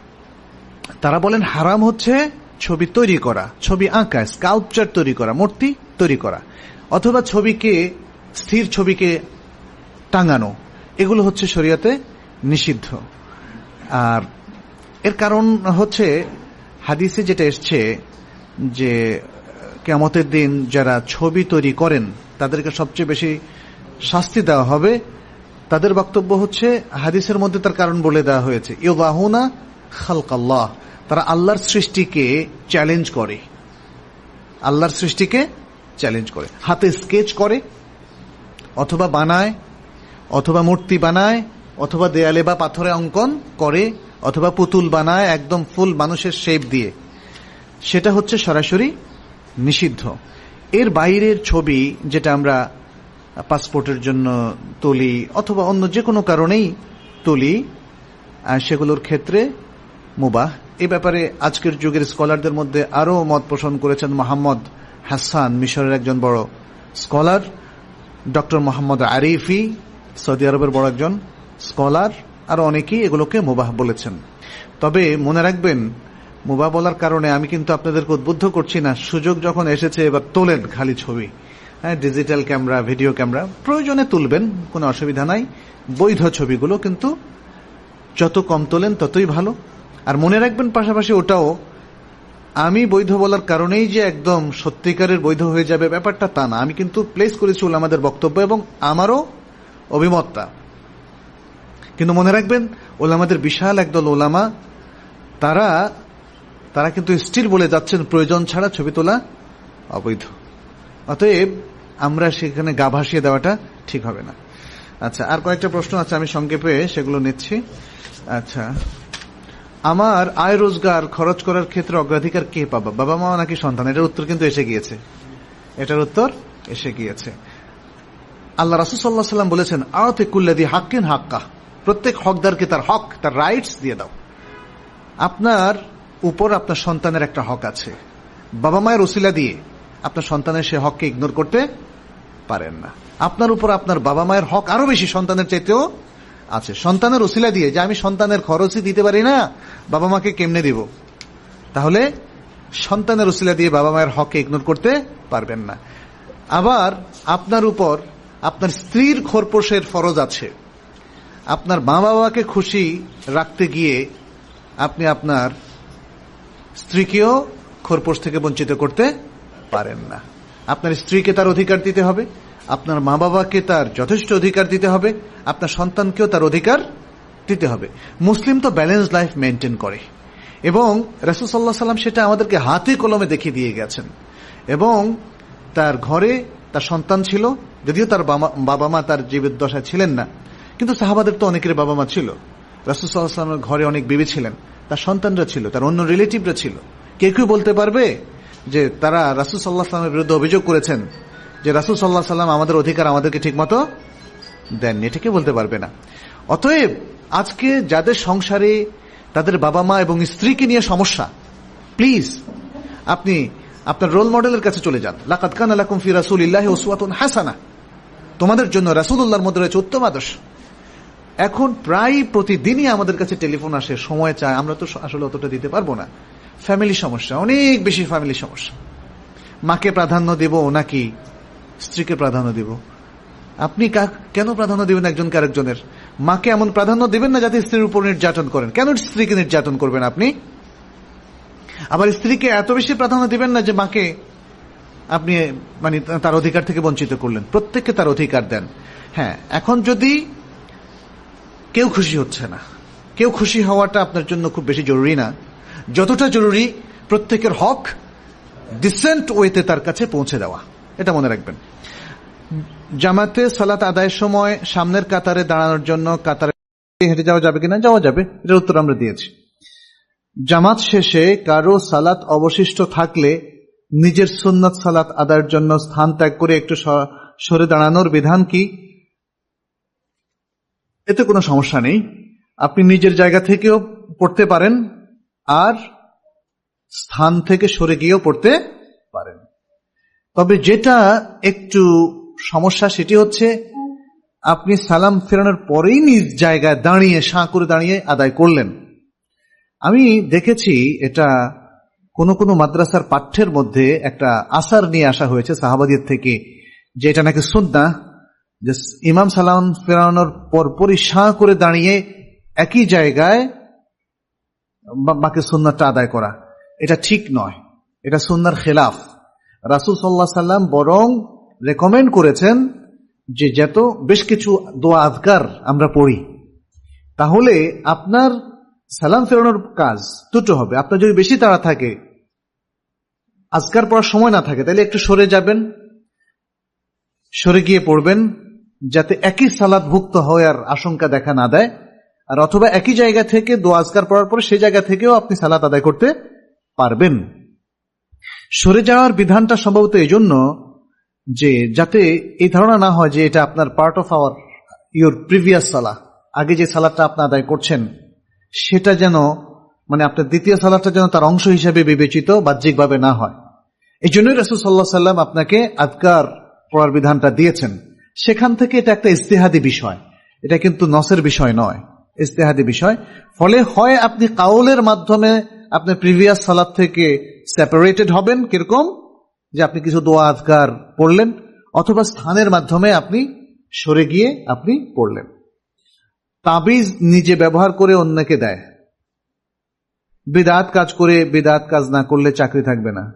তারা বলেন হারাম হচ্ছে ছবি তৈরি করা, ছবি আঁকা, স্কাল্পচার তৈরি করা, মূর্তি তৈরি করা, অথবা ছবিকে, স্থির ছবিকে টাঙানো, এগুলো হচ্ছে শরীয়তে নিষিদ্ধ। আর এর কারণ হচ্ছে হাদিসে যেটা এসছে যে কিয়ামতের দিন যারা ছবি তৈরি করেন তাদেরকে সবচেয়ে বেশি শাস্তি দেওয়া হবে। তাদের বক্তব্য হচ্ছে, হাদিসের মধ্যে তার কারণ বলে দেওয়া হয়েছে, ইউদাহুনা খালকাল্লাহ, তারা আল্লাহর সৃষ্টিকে চ্যালেঞ্জ করে, আল্লাহর সৃষ্টিকে চ্যালেঞ্জ করে, হাতে স্কেচ করে অথবা বানায়, অথবা মূর্তি বানায়, অথবা দেয়ালে বা পাথরে অঙ্কন করে, অথবা পুতুল বানায় একদম ফুল মানুষের শেপ দিয়ে, সেটা হচ্ছে সরাসরি নিষিদ্ধ। এর বাইরের ছবি যেটা আমরা পাসপোর্টের জন্য তুলি অথবা অন্য যে কোনো কারণেই তুলি, সেগুলোর ক্ষেত্রে মুবাহ। এই ব্যাপারে আজকের যুগের স্কলারদের মধ্যে আরও মত পোষণ করেছেন মোহাম্মদ হাসান, মিশরের একজন বড় স্কলার, ডক্টর মোহাম্মদ আরিফি, সৌদি আরবের বড় একজন স্কলার, আরো অনেকেই এগুলোকে মুবাহ বলেছেন। তবে মনে রাখবেন, মুবাহ বলার কারণে আমি কিন্তু আপনাদেরকে উদ্বুদ্ধ করছি না, সুযোগ যখন এসেছে এবার তোলেন খালি ছবি, হ্যাঁ, ডিজিটাল ক্যামেরা, ভিডিও ক্যামেরা প্রয়োজনে তুলবেন, কোনো অসুবিধা নাই। বৈধ ছবিগুলো কিন্তু যত কম তোলেন ততই ভালো। আর মনে রাখবেন পাশাপাশি ওটাও আমি বৈধ বলার কারণেই যে একদম সত্যিকারের বৈধ হয়ে যাবে ব্যাপারটা তা না। আমি কিন্তু প্লেস করেছি ওলামাদের বক্তব্য এবং আমারও অভিমতটা। কিন্তু মনে রাখবেন ওলামাদের বিশাল একদল ওলামা তারা তারা কিন্তু স্টিল বলে যাচ্ছেন প্রয়োজন ছাড়া ছবি তোলা অবৈধ। অতএব আমরা সেখানে গা ভাসিয়ে দেওয়াটা ঠিক হবে না। আচ্ছা, আর কয়েকটা প্রশ্ন আছে, আমি সংক্ষেপে সেগুলো নিচ্ছি। আচ্ছা, আমার আয় রোজগার খরচ করার ক্ষেত্রে অগ্রাধিকার কে পাবা, বাবা মা নাকি সন্তান? এটার উত্তর কিন্তু এসে গিয়েছে, এটার উত্তর এসে গিয়েছে। আল্লাহ রাসূল সাল্লাল্লাহু আলাইহি ওয়াসাল্লাম বলেছেন, আতে কুল্লাযী হাক্কিন হাক্কা, প্রত্যেক হকদারকে তার হক, তার রাইটস দিয়ে দাও। আপনার উপর আপনার সন্তানের একটা হক আছে, বাবা মায়ের ওসিলা দিয়ে আপনার সন্তানের সে হককে ইগনোর করতে পারেন না। আপনার উপর আপনার বাবা মায়ের হক আরো বেশি সন্তানের চাইতেও আছে। সন্তানের ওসিলা দিয়ে যে আমি সন্তানের খরচই দিতে পারি না, বাবা মাকে কেমনে দিব, তাহলে সন্তানের ওসিলা দিয়ে বাবা মায়ের হককে ইগনোর করতে পারবেন না। আবার আপনার উপর আপনার স্ত্রীর খোরপোশের ফরজ আছে। আপনার মা বাবাকে খুশি রাখতে গিয়ে আপনি আপনার স্ত্রীকেও খোরপোশ থেকে বঞ্চিত করতে পারেন না। আপনার স্ত্রীকে তার অধিকার দিতে হবে, আপনার মা বাবাকে তার যথেষ্ট অধিকার দিতে হবে, আপনার সন্তানকেও তার অধিকার দিতে হবে। মুসলিম তো ব্যালেন্স লাইফ মেনটেন করে এবং রাসূল সাল্লাল্লাহু আলাইহি ওয়াসাল্লাম সেটা আমাদেরকে হাতে কলমে দেখিয়ে দিয়ে গেছেন। এবং তার ঘরে তার সন্তান ছিল, যদিও তার বাবা মা তার জীবদ্দশায় ছিলেন না, কিন্তু সাহাবাদের তো অনেকের বাবা মা ছিল। রাসূল সাল্লাল্লাহু আলাইহি ওয়াসাল্লামের ঘরে অনেক বিবি ছিলেন, তার সন্তানরা ছিল, তার অন্য রিলেটিভরা ছিল। কেউ কেউ বলতে পারবে যে তারা রাসূল সাল্লাল্লাহু আলাইহি ওয়াসাল্লামের বিরুদ্ধে অভিযোগ করেছেন যে রাসূল সাল্লাল্লাহু আলাইহি ওয়াসাল্লাম আমাদের অধিকার আমাদেরকে ঠিকমতো দেননি, এটা কেউ বলতে পারবে না। অতএব আজকে যাদের সংসারে তাদের বাবা মা এবং স্ত্রীকে নিয়ে সমস্যা, প্লিজ আপনি আপনার রোল মডেলের কাছে চলে যান। লাকাদ কানা লাকুম ফি রাসূলিল্লাহি উসওয়াতুন হাসানা, তোমাদের জন্য রাসূলুল্লাহর মধ্যে রয়েছে উত্তম আদর্শ। এখন প্রায় প্রতিদিনই আমাদের কাছে টেলিফোন আসে, সময় চায়, আমরা তো আসলে অতটা দিতে পারবো না। ফ্যামিলি সমস্যা, অনেক বেশি ফ্যামিলি সমস্যা। মাকে প্রাধান্য দেব নাকি স্ত্রীকে প্রাধান্য দেব? আপনি কেন প্রাধান্য দিবেন একজনকে আরেকজনের? মাকে এমন প্রাধান্য দিবেন না যাতে স্ত্রীর উপর নির্যাতন করেন। কেন স্ত্রীকে নির্যাতন করবেন আপনি? আবার স্ত্রীকে এত বেশি প্রাধান্য দিবেন না যে মাকে আপনি মানে তার অধিকার থেকে বঞ্চিত করলেন। প্রত্যেককে তার অধিকার দেন। হ্যাঁ, এখন যদি কেউ খুশি হচ্ছে না, কেউ খুশি হওয়াটা আপনার জন্য খুব বেশি জরুরি না, যতটা জরুরি প্রত্যেকের হক ডিসেন্ট ওয়েতে তার কাছে পৌঁছে দেওয়া, এটা মনে রাখবেন। জামাতে সালাত আদায়ের সময় সামনের কাতারে দাঁড়ানোর জন্য কাতারে হেঁটে যাওয়া যাবে কিনা? যাওয়া যাবে, এটার উত্তর আমরা দিয়েছি। জামাত শেষে কারো সালাত অবশিষ্ট থাকলে নিজের সুন্নাত সালাত আদায়ের জন্য স্থান ত্যাগ করে একটু সরে দাঁড়ানোর বিধান কি? এতে কোনো সমস্যা নেই, আপনি নিজের জায়গা থেকেও পড়তে পারেন আর স্থান থেকে সরে গিয়েও পড়তে পারেন। তবে যেটা একটু সমস্যা সেটি হচ্ছে আপনি সালাম ফেরানোর পরেই নিজ জায়গায় দাঁড়িয়ে সাঁ করে দাঁড়িয়ে আদায় করলেন। আমি দেখেছি এটা কোন কোন মাদ্রাসার পাঠ্যের মধ্যে একটা আসার নিয়ে আসা হয়েছে সাহাবাদের থেকে, যে এটা নাকি সুন্নাহ যে ইমাম সালাম ফেরানোর পরপরই সাঁ করে দাঁড়িয়ে একই জায়গায় বাকি সুন্নাহটা আদায় করা। এটা ঠিক নয়, এটা সুন্নাহর খেলাফ। রাসূল সাল্লাল্লাহু আলাইহি সাল্লাম বরং রেকমেন্ড করেছেন যে যত বেশ কিছু দোয়া আজকার আমরা পড়ি, তাহলে আপনার সালাম ফেরানোর কাজ দুটো হবে। আপনার যদি বেশি তাড়া থাকে, আজকার পড়ার সময় না থাকে, তাহলে একটু সরে যাবেন, সরে গিয়ে পড়বেন, যাতে একই সালাত ভুক্ত হওয়ার আশঙ্কা দেখা না দেয়। আর অথবা একই জায়গা থেকে দোয়া আজকার পড়ার পরে সেই জায়গা থেকেও আপনি সালাত আদায় করতে পারবেন। সরে যাওয়ার বিধানটা সম্ভবত এই জন্য যে যাতে এই ধারণা না হয় যে এটা আপনার part of our your previous সালাহ, আগে যে সালাতটা আপনি আদায় করছেন সেটা যেন মানে আপনার দ্বিতীয় সালাতটা যেন তার অংশ হিসেবে বিবেচিত বাহ্যিকভাবে না হয়। এই জন্যই রাসূল সাল্লাল্লাহু আলাইহি ওয়াসাল্লাম আপনাকে আজকার পড়ার বিধানটা দিয়েছেন। সেখান থেকে এটা একটা ইজতিহাদি বিষয়, এটা কিন্তু নসের বিষয় নয়, ইজতিহাদি বিষয়। ফলে হয় আপনি কাউলের মাধ্যমে আপনি প্রিভিয়াস সালাত থেকে সেপারেটেড হবেন, কিরকম যে আপনি কিছু দোয়া আজকার পড়লেন, অথবা স্থানের মাধ্যমে আপনি সরে গিয়ে আপনি পড়লেন। তাবিজ নিজে ব্যবহার করে অন্যকে দেয়, বিদআত কাজ করে বিদআত কাজ না করলে চাকরি থাকবে না,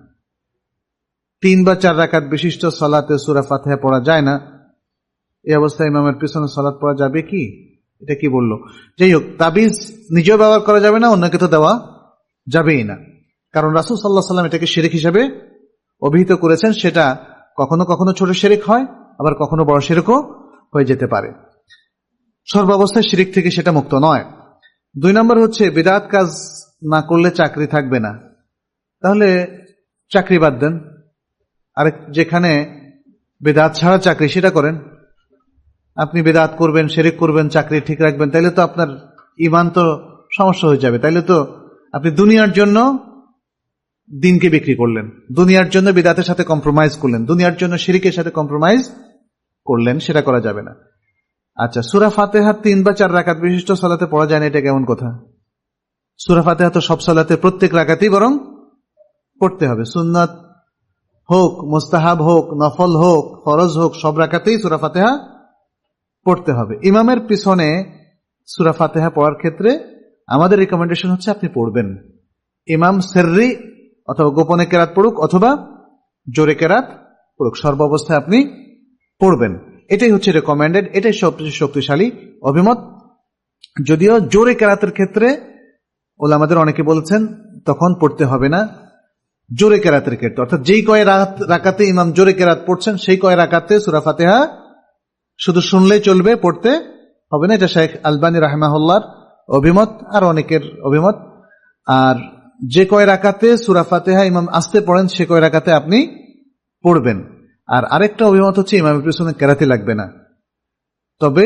তিন বা চার রাকাত বিশিষ্ট সালাতে সূরা ফাতিহা পড়া যায় না, এই অবস্থায় ইমামের পিছনে সালাত পড়া যাবে কি? এটা কি বললো? যাই হোক, তাবিজ নিজেও ব্যবহার করা যাবে না, অন্যকে তো দেওয়া যাবেই না, কারণ রাসূল সাল্লাল্লাহু আলাইহি ওয়াসাল্লাম এটাকে শিরক হিসেবে অভিহিত করেছেন। সেটা কখনো কখনো ছোট শিরক হয়, আবার কখনো বড় শিরকও হয়ে যেতে পারে। সর্বাবস্থায় শিরক থেকে সেটা মুক্ত নয়। দুই নম্বর হচ্ছে বিদআত কাজ না করলে চাকরি থাকবে না। তাহলে চাকরি বাদ দেন, আরেক যেখানে বিদআত ছাড়া চাকরি সেটা করেন। আপনি বিদআত করবেন, শিরক করবেন, চাকরি ঠিক রাখবেন, তাইলে তো আপনার ঈমান তো সমস্যা হয়ে যাবে। তাইলে তো আপনি দুনিয়ার জন্য দিনকে বিক্রি করলেন, দুনিয়ার জন্য বিদআতের সাথে কম্প্রোমাইজ করলেন, দুনিয়ার জন্য শিরকের সাথে কম্প্রোমাইজ করলেন, সেটা করা যাবে না। আচ্ছা, সূরা ফাতিহা তিন বা চার রাকাত বিশিষ্ট সালাতে পড়া যায় না, এটা কেমন কথা? সূরা ফাতিহা তো সব সালাতে প্রত্যেক রাকাতেই বরং পড়তে হবে, সুন্নাত হোক, মুস্তাহাব হোক, নফল হোক, ফরজ হোক, সব রাকাতেই সূরা ফাতিহা পড়তে হবে। ইমামের পিছনে সূরা ফাতিহা পড়ার ক্ষেত্রে আমাদের রিকমেন্ডেশন হচ্ছে আপনি পড়বেন। ইমাম সিররি অথবা গোপনে কেরাত পড়ুক অথবা জোরে কেরাত পড়ুক, সর্বাবস্থায় আপনি পড়বেন, এটাই হচ্ছে রেকমেন্ডেড, এটাই সবচেয়ে শক্তিশালী অভিমত। যদিও জোরে কেরাতের ক্ষেত্রে ওলামাদের অনেকে বলেছেন তখন পড়তে হবে না। জোরে কেরাতের ক্ষেত্রে অর্থাৎ যেই কয় রাকাতে ইমাম জোরে কেরাত পড়ছেন সেই কয় রাকাতে সূরা ফাতিহা শুধু শুনলেই চলবে, পড়তে হবে না। এটা শেখ আলবানী রাহিমাহুল্লাহর অভিমত, আর অনেকের অভিমত। আর যে কয় রাকাতে সূরা ফাতিহা ইমাম আস্তে পড়েন সে কয় রাকাতে আপনি পড়বেন। আর আরেকটা অভিমত হচ্ছে ইমামের পিছনে কেরাতি লাগবে না। তবে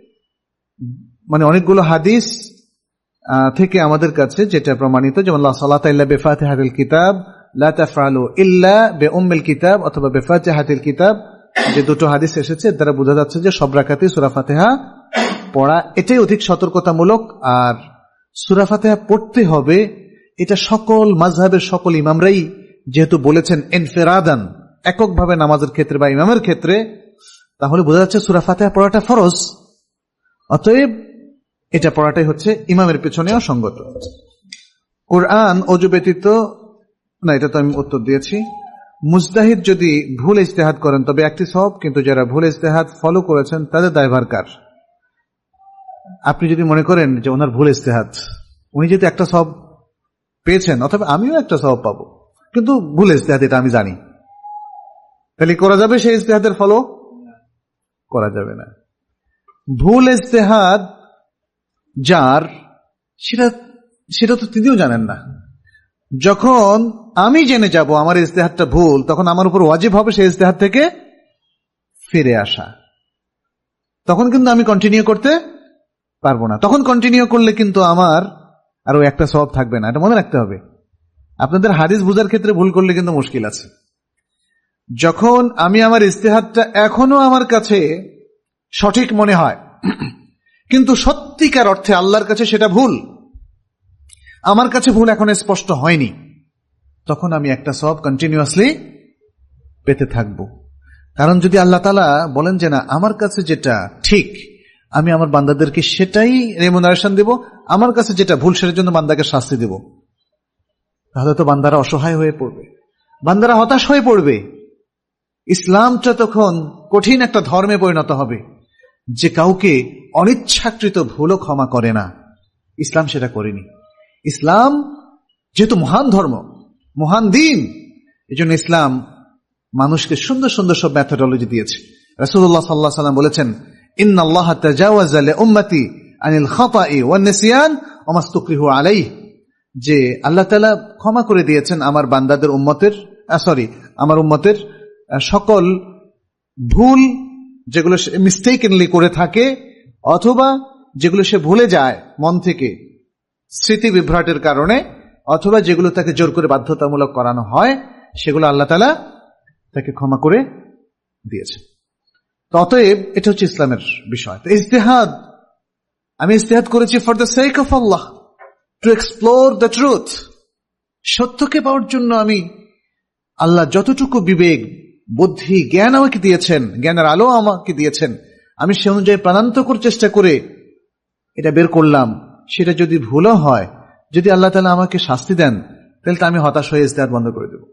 মানে অনেকগুলো হাদিস থেকে আমাদের কাছে যেটা প্রমাণিত, যেমন লা সালাতা ইল্লা বিফাতিহাতিল কিতাব, লা তাফআলু ইল্লা বিউম্মিল কিতাব অথবা বিফাতিহাতিল কিতাব, যে দুটো হাদিস এসেছে দ্বারা বোঝা যাচ্ছে যে সব রাকাতেই সূরা ফাতিহা পড়া, এটাই অধিক সতর্কতামূলক। আর সূরা ফাতিহা পড়তে হবে, এটা সকল মাযহাবের সকল ইমামরাই যেহেতু বলেছেন ইনফিরাদান, এককভাবে নামাজের ক্ষেত্রে বা ইমামের ক্ষেত্রে, তাহলে বোঝা যাচ্ছে সূরা ফাতিহা পড়াটা ফরজ। অতএব এটা পড়াটাই হচ্ছে ইমামের পেছনেও সঙ্গত। কোরআন অজু ব্যতীত, না এটা তো আমি উত্তর দিয়েছি। মুজতাহিদ যদি ভুল ইজতেহাদ করেন তবে একটি সওয়াব, কিন্তু যারা ভুল ইজতেহাদ ফলো করেছেন তাদের দায়ভার কার? আপনি যদি মনে করেন যে ওনার ভুল ইজতেহাদ, উনি যদি একটা সওয়াব পেয়েছেন অথবা আমিও একটা সওয়াব পাবো, কিন্তু ভুল ইজতেহাদ এটা আমি জানি, তাহলে করা যাবে সেই ইজতেহাদের ফলো? করা যাবে না। ভুল ইজতেহাদ যার, সেটা সেটা তো তিনিও জানেন না। যখন আমি জেনে যাব আমার ইজতেহাদটা ভুল, তখন আমার উপর ওয়াজিব হবে সেই ইজতেহাদ থেকে ফিরে আসা। তখন কিন্তু আমি কন্টিনিউ করতে পারবো না। তখন কন্টিনিউ করলে কিন্তু আমার আরো একটা সওয়াব থাকবে না, এটা মনে রাখতে হবে। আপনাদের হাদিস বুঝার ক্ষেত্রে ভুল করলে কিন্তু মুশকিল আছে। যখন আমি আমার ইজতেহাদটা এখনো আমার কাছে সঠিক মনে হয়, কিন্তু সত্যিকার অর্থে আল্লাহর কাছে সেটা ভুল, আমার কাছে ভুল এখন স্পষ্ট হয়নি, তখন আমি একটা সওয়াব কন্টিনিউয়াসলি পেতে থাকব। কারণ যদি আল্লাহ তাআলা বলেন যে না, আমার কাছে যেটা ঠিক আমি আমার বান্দাদেরকে সেটাই রেমুনারেশন দেব, আমার কাছে যেটা ভুল সেটার জন্য বান্দাকে শাস্তি দেব, তাহলে তো বান্দারা অসহায় হয়ে পড়বে, বান্দারা হতাশ হয়ে পড়বে। ইসলামটা তখন কঠিন একটা ধর্মে পরিণত হবে যে কাউকে অনিচ্ছাকৃত ভুলও ক্ষমা করে না। ইসলাম সেটা করেনি। ইসলাম যেহেতু মহান ধর্ম, মহান দিন, এই জন্য ইসলাম মানুষকে সুন্দর সুন্দর সব মেথোডোলজি দিয়েছে। রাসূলুল্লাহ সাল্লাল্লাহু আলাইহি ওয়াসাল্লাম বলেছেন, ইন্নাল্লাহা তাজাওয়াজা লিউম্মতি আনিল খাতাই ওয়ান নিসিয়ান ওয়া মাসতুকরিহু আলাইহি, যে আল্লাহ তাআলা ক্ষমা করে দিয়েছেন আমার বান্দাদের উম্মতের সরি আমার উম্মতের সকল ভুল, যেগুলো সে মিস্টেকেনলি করে থাকে অথবা যেগুলো সে ভুলে যায় মন থেকে স্মৃতি বিভ্রাটের কারণে, অথবা যেগুলো তাকে জোর করে বাধ্যতামূলক করানো হয়, সেগুলো আল্লাহ তাআলা তাকে ক্ষমা করে দিয়েছে। তো অতএব এটা হচ্ছে ইসলামের বিষয়। তো ইজতিহাদ, আমি ইজতিহাদ করেছি for the sake of Allah, to explore the truth, সত্যকে পাওয়ার জন্য আমি আল্লাহ যতটুকু বিবেক, বুদ্ধি, জ্ঞান আমাকে দিয়েছেন, জ্ঞানের আলো আমাকে দিয়েছেন, আমি সে অনুযায়ী প্রাণান্তকর চেষ্টা করে এটা বের করলাম, সেটা যদি ভুলও হয়, যদি আল্লাহ তাআলা আমাকে শাস্তি দেন, তাহলে তো আমি হতাশ হয়ে ইজতিহাদ বন্ধ করে দেব।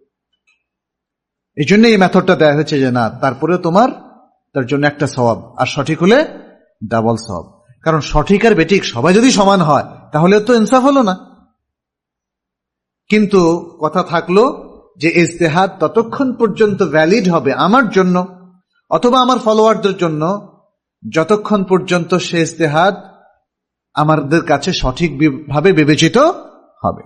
এই জন্য এই মেথডটা দেওয়া হয়েছে যে না, তারপরেও তোমার তার জন্য একটা সওয়াব, আর সঠিক হলে ডাবল সওয়াব। কারণ সঠিক আর বেঠিক সবাই যদি সমান হয় তাহলে তো ইনসাফ হলো না। কিন্তু কথা থাকলো যে ইজতিহাদ ততক্ষণ পর্যন্ত ভ্যালিড হবে আমার জন্য অথবা আমার ফলোয়ারদের জন্য, যতক্ষণ পর্যন্ত সে ইজতিহাদ আমাদের কাছে সঠিকভাবে বিবেচিত হবে।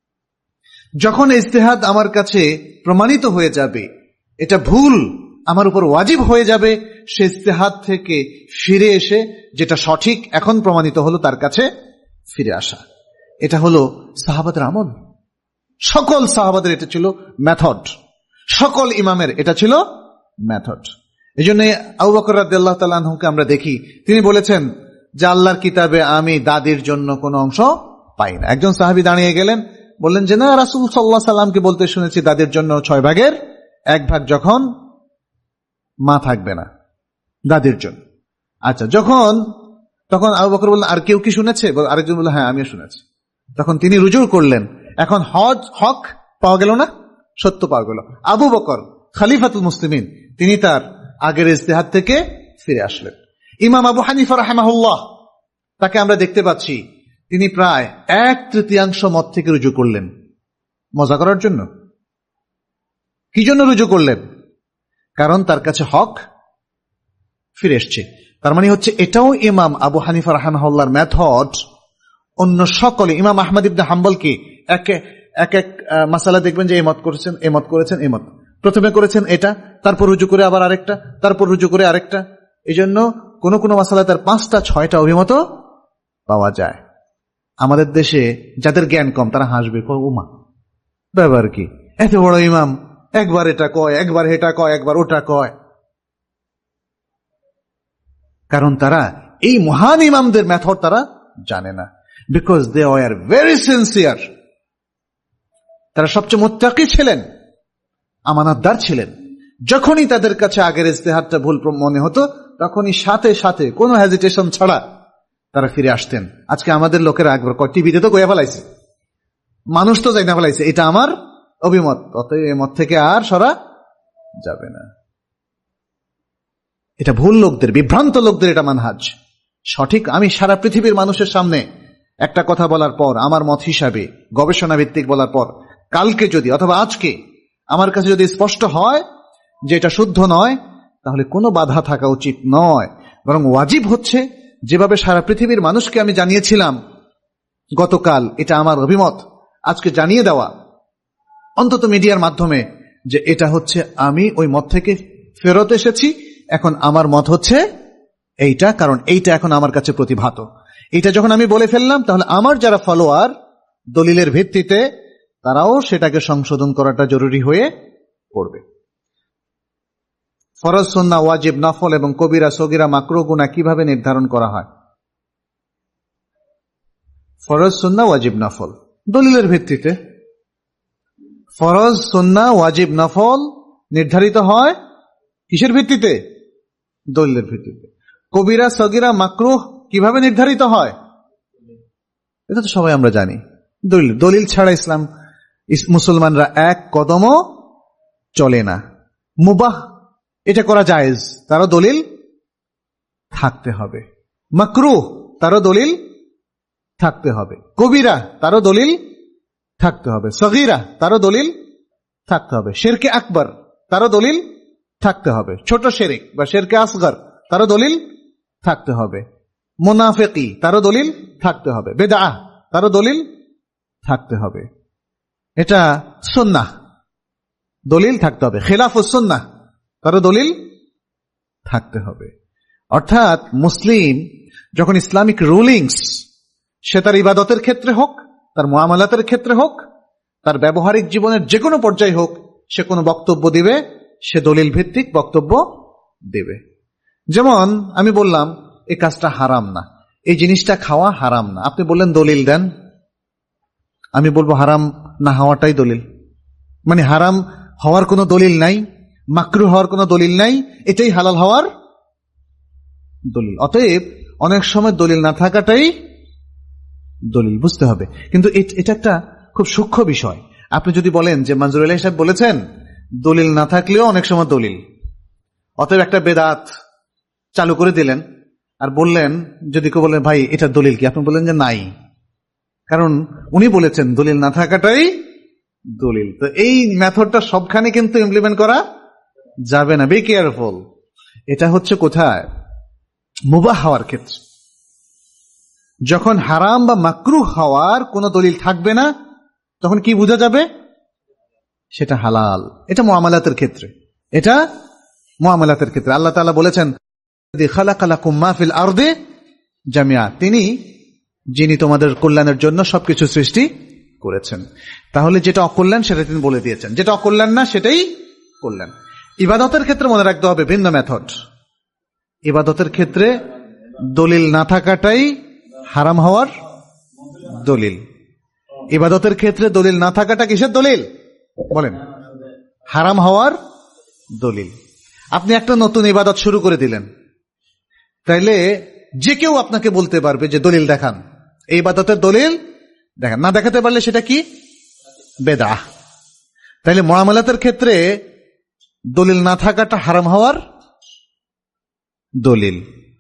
যখন ইজতিহাদ আমার কাছে প্রমাণিত হয়ে যাবে, এটা ভুল আমার উপর ওয়াজিব হয়ে যাবে, সে ইজতিহাদ থেকে ফিরে এসে যেটা সঠিক এখন প্রমাণিত হলো তার কাছে ফিরে আসা। এটা হলো সাহাবাদের আমল। সকল সাহাবাদের এটা ছিল মেথড, সকল ইমামের এটা ছিল মেথড। এই জন্য আবু বকর রাদিয়াল্লাহু তাআলা আনহুকে আমরা দেখি, তিনি বলেছেন যে আল্লাহর কিতাবে আমি দাদির জন্য কোনো অংশ পাই না। একজন সাহাবী দাঁড়িয়ে গেলেন, বললেন যে না, রাসূল সাল্লাল্লাহু আলাইহি সাল্লামকে বলতে শুনেছি দাদির জন্য ছয় ভাগের এক ভাগ যখন মা থাকবে না, দাদির জন্য। আচ্ছা, যখন তখন আবু বকর বললেন আর কেউ কি শুনেছে? আরেকজন বলল হ্যাঁ আমিও শুনেছি। তখন তিনি রুজু করলেন, এখন হজ হক পাওয়া গেল না, সত্য পাওয়া গেল। আবু বকর খলিফাতুল মুসলিমিন, তিনি তার আগের ইজতিহাদ থেকে ফিরে আসলেন। ইমাম আবু হানিফা রাহিমাহুল্লাহ, তাকে আমরা দেখতে পাচ্ছি তিনি প্রায় এক তৃতীয়াংশ মত থেকে রুজু করলেন। মজা করার জন্য? কি জন্য রুজু করলেন? কারণ তার কাছে হক ফিরে এসছে। তার মানে হচ্ছে এটাও ইমাম আবু হানিফা রাহিমাহুল্লাহর মেথড। অন্য সকলে, ইমাম আহমদ ইবনে হাম্বলকে এক এক এক মাসালা দেখবেন যে এই মত করেছেন, এই মত করেছেন, এই মত প্রথমে করেছেন এটা, তারপর রুজু করে আবার আরেকটা, তারপর রুজু করে আরেকটা। এই জন্য কোন কোন মাসালা তার পাঁচটা ছয়টা অভিমত পাওয়া যায়। আমাদের দেশে যাদের জ্ঞান কম তারা হাসবে, উমা ব্যাপার কি, এত বড় ইমাম, একবার এটা কয়, একবার এটা কয়, একবার ওটা কয়। কারণ তারা এই মহান ইমামদের মেথড তারা জানে না, because they are very sincere. তারা সবচেয়ে মুত্তাকি ছিলেন, আমানতদার ছিলেন। যখনই তাদের কাছে আগের ইজতিহাদটা ভুল মনে হতো, তখনই সাথে সাথে কোনো হেজিটেশন ছাড়া তারা ফিরে আসতেন। আজকে আমাদের লোকেরা একবার টিভিতে তো কইয়া ফেলাইছে, মানুষ তো যাই না ফেলাইছে, এটা আমার অভিমত, অতএব এই মত থেকে আর সরা যাবে না। এটা ভুল লোকদের, বিভ্রান্ত লোকদের এটা মানহাজ। সঠিক, আমি সারা পৃথিবীর মানুষের সামনে একটা কথা বলার পর, আমার মত হিসাবে গবেষণা ভিত্তিক বলার পর, কালকে যদি অথবা আজকে আমার কাছে যদি স্পষ্ট হয় যে এটা শুদ্ধ নয়, তাহলে কোনো বাধা থাকা উচিত নয়, বরং ওয়াজিব হচ্ছে যেভাবে সারা পৃথিবীর মানুষকে আমি জানিয়েছিলাম গতকাল এটা আমার অভিমত, আজকে জানিয়ে দেওয়া অন্তত মিডিয়ার মাধ্যমে যে এটা হচ্ছে আমি ওই মত থেকে ফেরত এসেছি, এখন আমার মত হচ্ছে এইটা, কারণ এইটা এখন আমার কাছে প্রতিভাত। এটা যখন আমি বলে ফেললাম, তাহলে আমার যারা ফলোয়ার দলিলের ভিত্তিতে, তারাও সেটাকে সংশোধন করাটা জরুরি হয়ে পড়বে। ফরজ, সুন্নাহ, ওয়াজিব, নফল এবং কবিরা, সগীরা, মাকরুহ, গুনাহ কিভাবে নির্ধারণ করা হয়? ফরজ, সুন্নাহ, ওয়াজিব, নফল দলিলের ভিত্তিতে। ফরজ, সুন্নাহ, ওয়াজিব, নফল নির্ধারিত হয় কিসের ভিত্তিতে? দলিলের ভিত্তিতে। কবিরা, সগীরা, মাকরুহ কিভাবে নির্ধারিত হয়? এটা তো সবাই আমরা জানি, দলিল। দলিল ছাড়া ইসলাম মুসলমানরা এক কদমও চলে না। মুবাহ, এটা করা জায়েজ, তারও দলিল থাকতে হবে। মাকরুহ, তারও দলিল থাকতে হবে। কবিরা, তারও দলিল থাকতে হবে। সগীরা, তারও দলিল থাকতে হবে। শিরকে আকবর, তারও দলিল থাকতে হবে। ছোট শিরক বা শিরকে আসগর, তারও দলিল থাকতে হবে। মুনাফিকি, তারও দলিল থাকতে হবে। বিদআহ, তারও দলিল থাকতে হবে। এটা সুন্নাহ, দলিল থাকতে হবে। খিলাফুস সুন্নাহ, তারও দলিল থাকতে হবে। অর্থাৎ মুসলিম যখন ইসলামিক রুলিংস, সে তার ইবাদতের ক্ষেত্রে হোক, তার মুআমালাতের ক্ষেত্রে হোক, তার ব্যবহারিক জীবনের যে কোনো পর্যায়ে হোক, সে কোনো বক্তব্য দিবে, সে দলিল ভিত্তিক বক্তব্য দেবে। যেমন আমি বললাম এই কাজটা হারাম না, এই জিনিসটা খাওয়া হারাম না, আপনি বললেন দলিল দেন, আমি বলবো হারাম না হওয়াটাই দলিল। মানে হারাম হওয়ার কোনো দলিল নাই, মাকরুহ হওয়ার কোনো দলিল নাই, এটাই হালাল হওয়ার দলিল। অতএব অনেক সময় দলিল না থাকাটাই দলিল, বুঝতে হবে। কিন্তু এটা একটা খুব সূক্ষ্ম বিষয়। আপনি যদি বলেন যে মনজুর আলী সাহেব বলেছেন দলিল না থাকলেও অনেক সময় দলিল, অতএব একটা বেদাত চালু করে দিলেন আর বললেন, যদি কেউ বলেন ভাই এটা দলিল কি, আপনি বললেন যে নাই, কারণ উনি বলেছেন দলিল না থাকাটাই দলিল। তো এই মেথডটা সবখানে কিন্তু ইমপ্লিমেন্ট করা যাবে না, বি কেয়ারফুল। এটা হচ্ছে কোথায়? মুবাহ হওয়ার ক্ষেত্রে। যখন হারাম বা মাকরুহ হওয়ার কোন দলিল থাকবে না, তখন কি বোঝা যাবে? সেটা হালাল। এটা মুআমালাতের ক্ষেত্রে, এটা মুআমালাতের ক্ষেত্রে আল্লাহ তাআলা বলেছেন খালাকা লাকুম মা ফিল আরদি জামিআ, তিনি যিনি তোমাদের কল্যাণের জন্য সবকিছু সৃষ্টি করেছেন। তাহলে যেটা অকল্যাণ সেটা তিনি বলে দিয়েছেন, যেটা অকল্যাণ না সেটাই কল্যাণ। ইবাদতের ক্ষেত্রে মনে রাখতে হবে ভিন্ন মেথড। ইবাদতের ক্ষেত্রে দলিল না থাকাটাই হারাম হওয়ার দলিল। ইবাদতের ক্ষেত্রে দলিল না থাকাটা কিসের দলিল বলেন? হারাম হওয়ার দলিল। আপনি একটা নতুন ইবাদত শুরু করে দিলেন, তাইলে যে কেউ আপনাকে বলতে পারবে যে দলিল দেখান, এই ইবাদতের দলিল দেখান। না দেখাতে পারলে সেটা কি? বেদাহ। তাইলে মুআমালাতের ক্ষেত্রে দলিল না থাকাটা হারাম হওয়ার দলিল,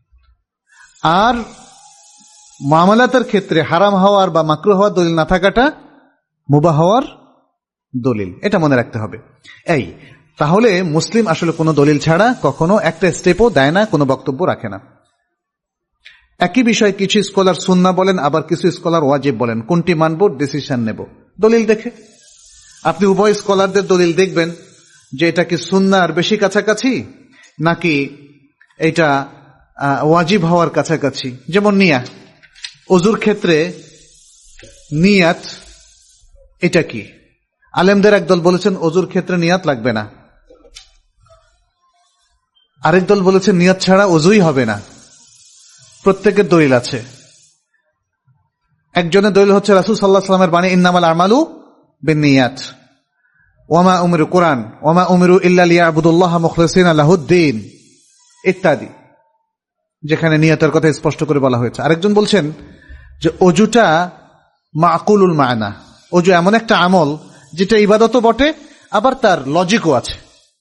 আর মুআমালাতের ক্ষেত্রে হারাম হওয়ার বা মাকরুহ হওয়ার দলিল না থাকাটা মুবাহ হওয়ার দলিল। এটা মনে রাখতে হবে। এই তাহলে মুসলিম আসলে কোনো দলিল ছাড়া কখনো একটা স্টেপও দেয় না, কোনো বক্তব্য রাখে না। একই বিষয় কিছু স্কলার সুন্নাহ বলেন, আবার কিছু স্কলার ওয়াজিব বলেন। কোনটি মানব, ডিসিশন নেব দলিল দেখে। আপনি উভয় স্কলারদের দলিল দেখবেন যে এটা কি সুন্নাহর বেশি কাছাকাছি নাকি এটা ওয়াজিব হওয়ার কাছাকাছি। যেমন নিয়াত, ওযুর ক্ষেত্রে নিয়াত এটা কি? আলেমদের একদল বলেছেন ওযুর ক্ষেত্রে নিয়াত লাগবে না, আরেক দল বলেছেন নিয়াত ছাড়া ওযুই হবে না। প্রত্যেকের দলিল আছে। একজনের দলিল হচ্ছে রাসূল সাল্লাল্লাহু আলাইহি ওয়াসাল্লামের বাণী ইন্নামাল আমালু বিন্নিয়াত ওয়ামা উমিরু কুরআন ওয়ামা উমিরু ইল্লা লিয়াবুদুল্লাহ মুখলিসিনা লাহুদ্দিন ইত্যাদি, যেখানে নিয়তের কথা স্পষ্ট করে বলা হয়েছে। আরেকজন বলছেন যে অজুটা মাকুলুল মানা, অজু এমন একটা আমল যেটা ইবাদতও বটে, আবার তার লজিকও আছে।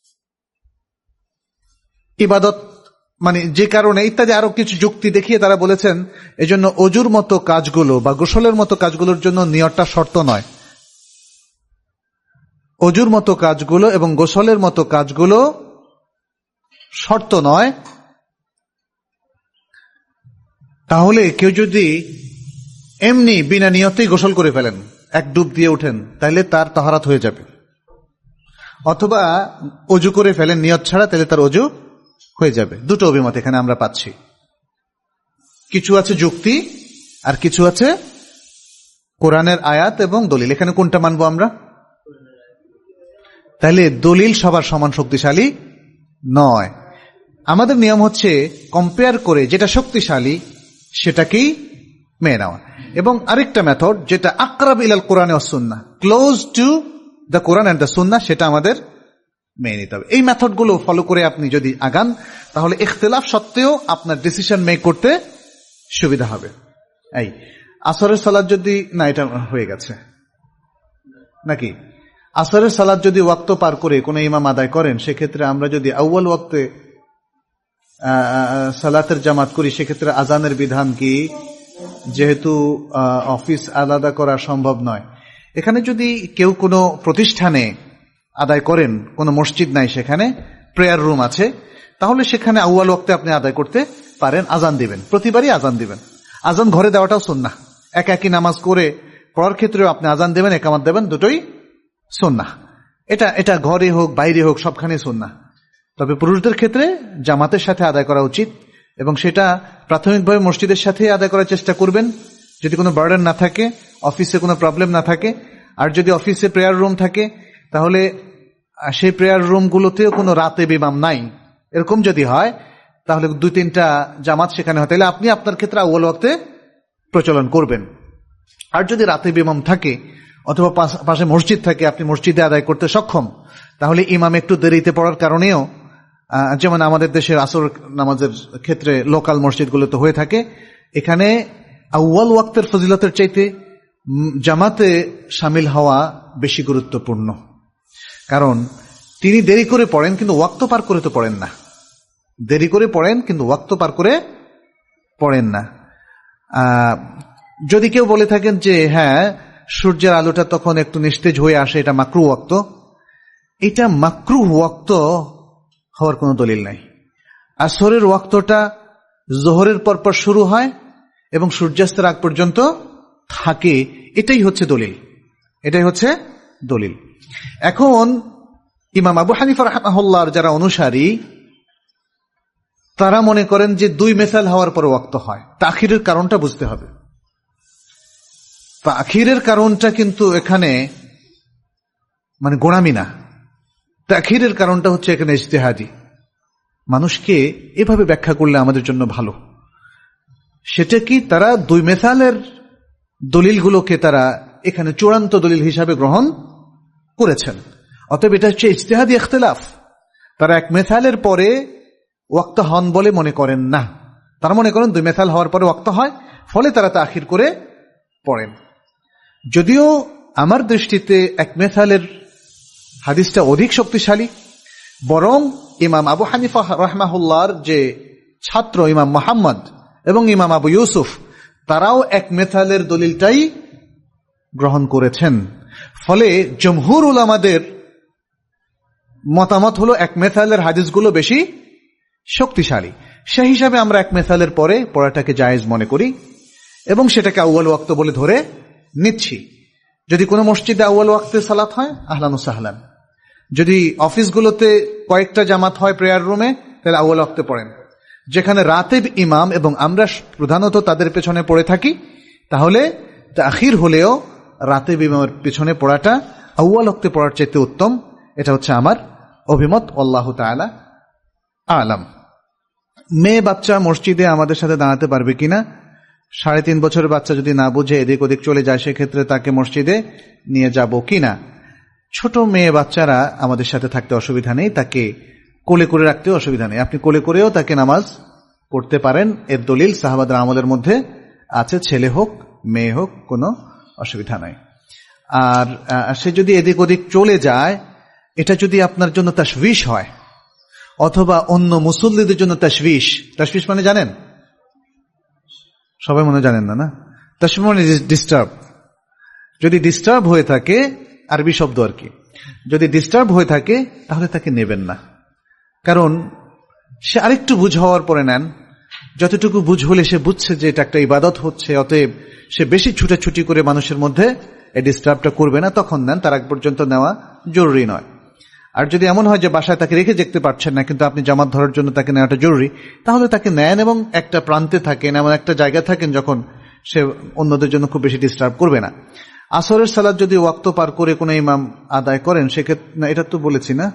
ইবাদত মানে যে কারণে ইত্যাদি আরো কিছু যুক্তি দেখিয়ে তারা বলেছেন এজন্য অজুর মতো কাজগুলো বা গোসলের মতো কাজগুলোর জন্য নিয়তটা শর্ত নয়। অজুর মতো কাজগুলো এবং গোসলের মতো কাজগুলো শর্ত নয়। তাহলে কেউ যদি এমনি বিনা নিয়তেই গোসল করে ফেলেন, এক ডুব দিয়ে উঠেন, তাহলে তার তাহারাত হয়ে যাবে। অথবা অজু করে ফেলেন নিয়ত ছাড়া, তাহলে তার অজু হয়ে যাবে। দুটো অভিমত এখানে আমরা পাচ্ছি। কিছু আছে যুক্তি আর কিছু আছে কোরআনের আয়াত এবং দলিল। এখানে কোনটা মানবো আমরা? তাহলে দলিল সবার সমান শক্তিশালী নয়। আমাদের নিয়ম হচ্ছে কম্পেয়ার করে যেটা শক্তিশালী সেটাকেই মেনে নেওয়া। এবং আরেকটা মেথড যেটা আকরাব ইলাল কোরআন ওয়াস সুন্নাহ, close to the Quran and the সুন্নাহ, সেটা আমাদের মেনে নিতে হবে। এই মেথডগুলো ফলো করে আপনি যদি আগান, তাহলে ইখতিলাফ সত্ত্বেও আপনার ডিসিশন মেক করতে সুবিধা হবে। এই আসরের সালাত যদি না, এটা হয়ে গেছে নাকি? আসরের সালাত যদি ওয়াক্ত পার করে কোন ইমাম আদায় করেন, সেক্ষেত্রে আমরা যদি আউয়াল ওয়াক্তে সালাতের জামাত করি, সেক্ষেত্রে আজানের বিধান কি? যেহেতু অফিস আলাদা করা সম্ভব নয়, এখানে যদি কেউ কোনো প্রতিষ্ঠানে আদায় করেন, কোনো মসজিদ নাই, সেখানে প্রেয়ার রুম আছে, তাহলে সেখানে আউয়াল ওয়াক্তে আপনি আদায় করতে পারেন। আজান দিবেন, প্রতিবারই আজান দিবেন। আজান ঘরে দেওয়াটাও সুন্নাহ। এক একই নামাজ করে পড়ার ক্ষেত্রেও আপনি আজান দেবেন, একামত দেবেন, দুটোই সুন্নাহ। এটা এটা ঘরে হোক বাইরে হোক সবখানে সুন্নাহ। তবে পুরুষদের ক্ষেত্রে জামাতের সাথে আদায় করা উচিত, এবং সেটা প্রাথমিকভাবে মসজিদের সাথে আদায় করার চেষ্টা করবেন যদি কোনো বার্ডেন না থাকে, অফিসে কোনো প্রবলেম না থাকে। আর যদি অফিসে প্রেয়ার রুম থাকে, তাহলে সেই প্রেয়ার রুমগুলোতেও কোনো রাতে ইমাম নাই, এরকম যদি হয়, তাহলে দুই তিনটা জামাত সেখানে হয়, তাহলে আপনি আপনার ক্ষেত্রে আউয়াল ওয়াক্তে প্রচলন করবেন। আর যদি রাতে ইমাম থাকে অথবা পাশে মসজিদ থাকে, আপনি মসজিদে আদায় করতে সক্ষম, তাহলে ইমাম একটু দেরিতে পড়ার কারণেও যেমন আমাদের দেশের আসর নামাজের ক্ষেত্রে লোকাল মসজিদগুলোতে হয়ে থাকে, এখানে আউয়াল ওয়াক্তের ফজিলতের চাইতে জামাতে শামিল হওয়া বেশি গুরুত্বপূর্ণ। কারণ তিনি দেরি করে পড়েন কিন্তু ওয়াক্ত পার করে তো পড়েন না, দেরি করে পড়েন কিন্তু ওয়াক্ত পার করে পড়েন না। যদি কেউ বলে থাকেন যে হ্যাঁ সূর্যের আলোটা তখন একটু নিস্তেজ হয়ে আসে, এটা মাকরুহ ওয়াক্ত, এটা মাকরুহ ওয়াক্ত হওয়ার কোনো দলিল নাই। আসরের ওয়াক্তটা জোহরের পরপর শুরু হয় এবং সূর্যাস্তের আগ পর্যন্ত থাকে, এটাই হচ্ছে দলিল, এটাই হচ্ছে দলিল। এখন ইমাম আবু হানিফা রাহমাহুল্লাহর যারা অনুসারী তারা মনে করেন যে দুই মেসাল হওয়ার পর ওয়াক্ত হয়। তাখিরের কারণটা বুঝতে হবে। তাখিরের কারণটা কিন্তু এখানে মানে গোড়ামি না, তাখিরের কারণটা হচ্ছে এখানে ইজতিহাদি। মানুষকে এভাবে ব্যাখ্যা করলে আমাদের জন্য ভালো। সেটা কি, তারা দুই মেসালের দলিলগুলোকে তারা এখানে চূড়ান্ত দলিল হিসাবে গ্রহণ করেছেন। অতএব এটা হচ্ছে ইজতিহাদি ইখতিলাফ। তারা এক মেসালের পরে ওয়াক্ত হন বলে মনে করেন না, তারা মনে করেন দুই মেসাল হওয়ার পরে ওয়াক্ত হয়, ফলে তারা তাখির করে পড়েন। যদিও আমার দৃষ্টিতে এক মেসালের হাদিসটা অধিক শক্তিশালী, বরং ইমাম আবু হানিফা রাহমাহুল্লাহর যে ছাত্র ইমাম মুহাম্মদ এবং ইমাম আবু ইউসুফ তারাও এক মেসালের দলিলটাই গ্রহণ করেছেন। ফলে জমহুর উলামাদের মতামত হলো এক মেসালের হাদিসগুলো বেশি শক্তিশালী। সেই হিসাবে আমরা এক মেসালের পরে পড়াটাকে জায়েজ মনে করি এবং সেটাকে আউয়াল ওয়াক্ত বলে ধরে নিচ্ছি। যদি কোনো মসজিদে আউয়াল ওয়াক্তে সালাত হয় আহলান ওয়া সাহলান, যদি অফিসগুলোতে কয়েকটা জামাত হয় প্রেয়ার রুমে তাহলে আউয়াল ওয়াক্তে পড়েন। যেখানে রাতেব ইমাম এবং আমরা প্রধানত তাদের পেছনে পড়ে থাকি, তাহলে তাখির হলেও রাতেব ইমামের পেছনে পড়াটা আউয়াল ওয়াক্তে পড়ার চাইতে উত্তম। এটা হচ্ছে আমার অভিমত। আল্লাহু তাআলা আলাম। মেয়ে বাচ্চা মসজিদে আমাদের সাথে দাঁড়াতে পারবে কিনা? সাড়ে তিন বছরের বাচ্চা যদি না বুঝে এদিক ওদিক চলে যায়, সেক্ষেত্রে তাকে মসজিদে নিয়ে যাব কিনা? ছোট মেয়ে বাচ্চারা আমাদের সাথে থাকতে অসুবিধা নেই, তাকে কোলে করে রাখতে অসুবিধা নেই। আপনি কোলে করেও তাকে নামাজ পড়তে পারেন। এর দলিল সাহাবাদের আমলের মধ্যে আছে, ছেলে হোক মেয়ে হোক কোনো অসুবিধা নাই। আর সে যদি এদিক ওদিক চলে যায়, এটা যদি আপনার জন্য তাশবিশ হয় অথবা অন্য মুসল্লিদের জন্য তাশবিশ, তাশবিশ মানে জানেন? সবাই মনে জানেন না, না? তাশবিশ মানে ডিস্টার্ব। যদি ডিস্টার্ব হয়ে থাকে, আরবি শব্দ আর কি, যদি ডিস্টার্ব হয়ে থাকে তাহলে তাকে নেবেন না। কারণ সে আরেকটু বুঝ হওয়ার পরে নেন, যতটুকু বুঝ হলে সে বুঝছে যে এটা একটা ইবাদত হচ্ছে, অতএব সে বেশি ছুটাছুটি করে মানুষের মধ্যে এই ডিস্টার্বটা করবে না, তখন নেন। তার আগ পর্যন্ত নেওয়া জরুরি নয়। আর যদি এমন হয় যে বাসায় তাকে রেখে দেখতে পারছেন না কিন্তু আপনি জামাত ধরার জন্য তাকে নেওয়াটা জরুরি, তাহলে তাকে নেন এবং একটা প্রান্তে থাকেন, এমন একটা জায়গায় থাকেন যখন সে অন্যদের জন্য খুব বেশি ডিস্টার্ব করবে না। আসরের সালাত যদি ওয়াক্ত পার করে কোনো ইমাম আদায় করেন, সেক্ষেত্রে এটা তো বলেছি না,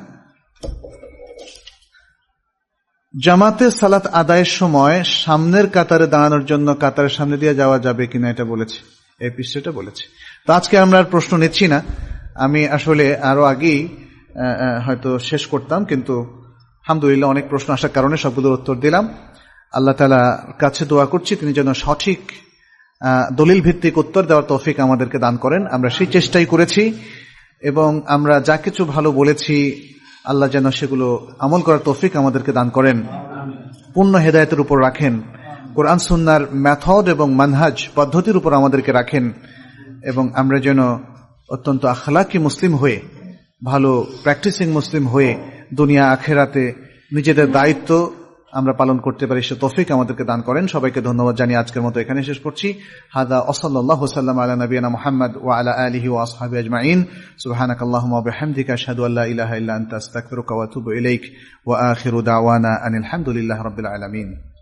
জামাতে সালাত আদায়ের সময় সামনের কাতারে দাঁড়ানোর জন্য কাতারের সামনে দিয়ে যাওয়া যাবে কিনা এটা বলেছে, এই পৃষ্ঠাটা বলেছে। তো আজকে আমরা আর প্রশ্ন নিচ্ছি না। আমি আসলে আরো আগেই হয়তো শেষ করতাম, কিন্তু আলহামদুলিল্লাহ অনেক প্রশ্ন আসার কারণে সবগুলোর উত্তর দিলাম। আল্লাহ তাআলার কাছে দোয়া করছি তিনি যেন সঠিক দলিল ভিত্তিক উত্তর দেওয়ার তৌফিক আমাদেরকে দান করেন। আমরা সেই চেষ্টাই করেছি এবং আমরা যা কিছু ভালো বলেছি আল্লাহ যেন সেগুলো আমল করার তৌফিক আমাদেরকে দান করেন, পূর্ণ হেদায়েতের উপর রাখেন, কোরআন সুন্নাহর মেথড এবং মানহাজ পদ্ধতির উপর আমাদেরকে রাখেন, এবং আমরা যেন অত্যন্ত আখলাকি মুসলিম হয়ে, ভালো প্র্যাকটিসিং মুসলিম হয়ে দুনিয়া আখেরাতে নিজেদের দায়িত্ব আমরা পালন করতে পারি, সে তৌফিক আমাদেরকে দান করেন। সবাইকে ধন্যবাদ জানিয়ে আজকের মতো এখানে শেষ করছি। হাদা ওয়াসাল্লাল্লাহু সাল্লাম আলা নবিয়িনা মুহাম্মদ ওয়া আলা আলিহি ওয়া আসহাবিহি আজমাইন। সুবহানাকাল্লাহুম্মা ওয়া বিহামদিকা আশহাদু আল্লা ইলাহা ইল্লা আনতা আস্তাগফিরুকা ওয়া আতুবু ইলাইক ওয়া আখিরু দাওয়ানা আনিল হামদুলিল্লাহি রাব্বিল আলামিন।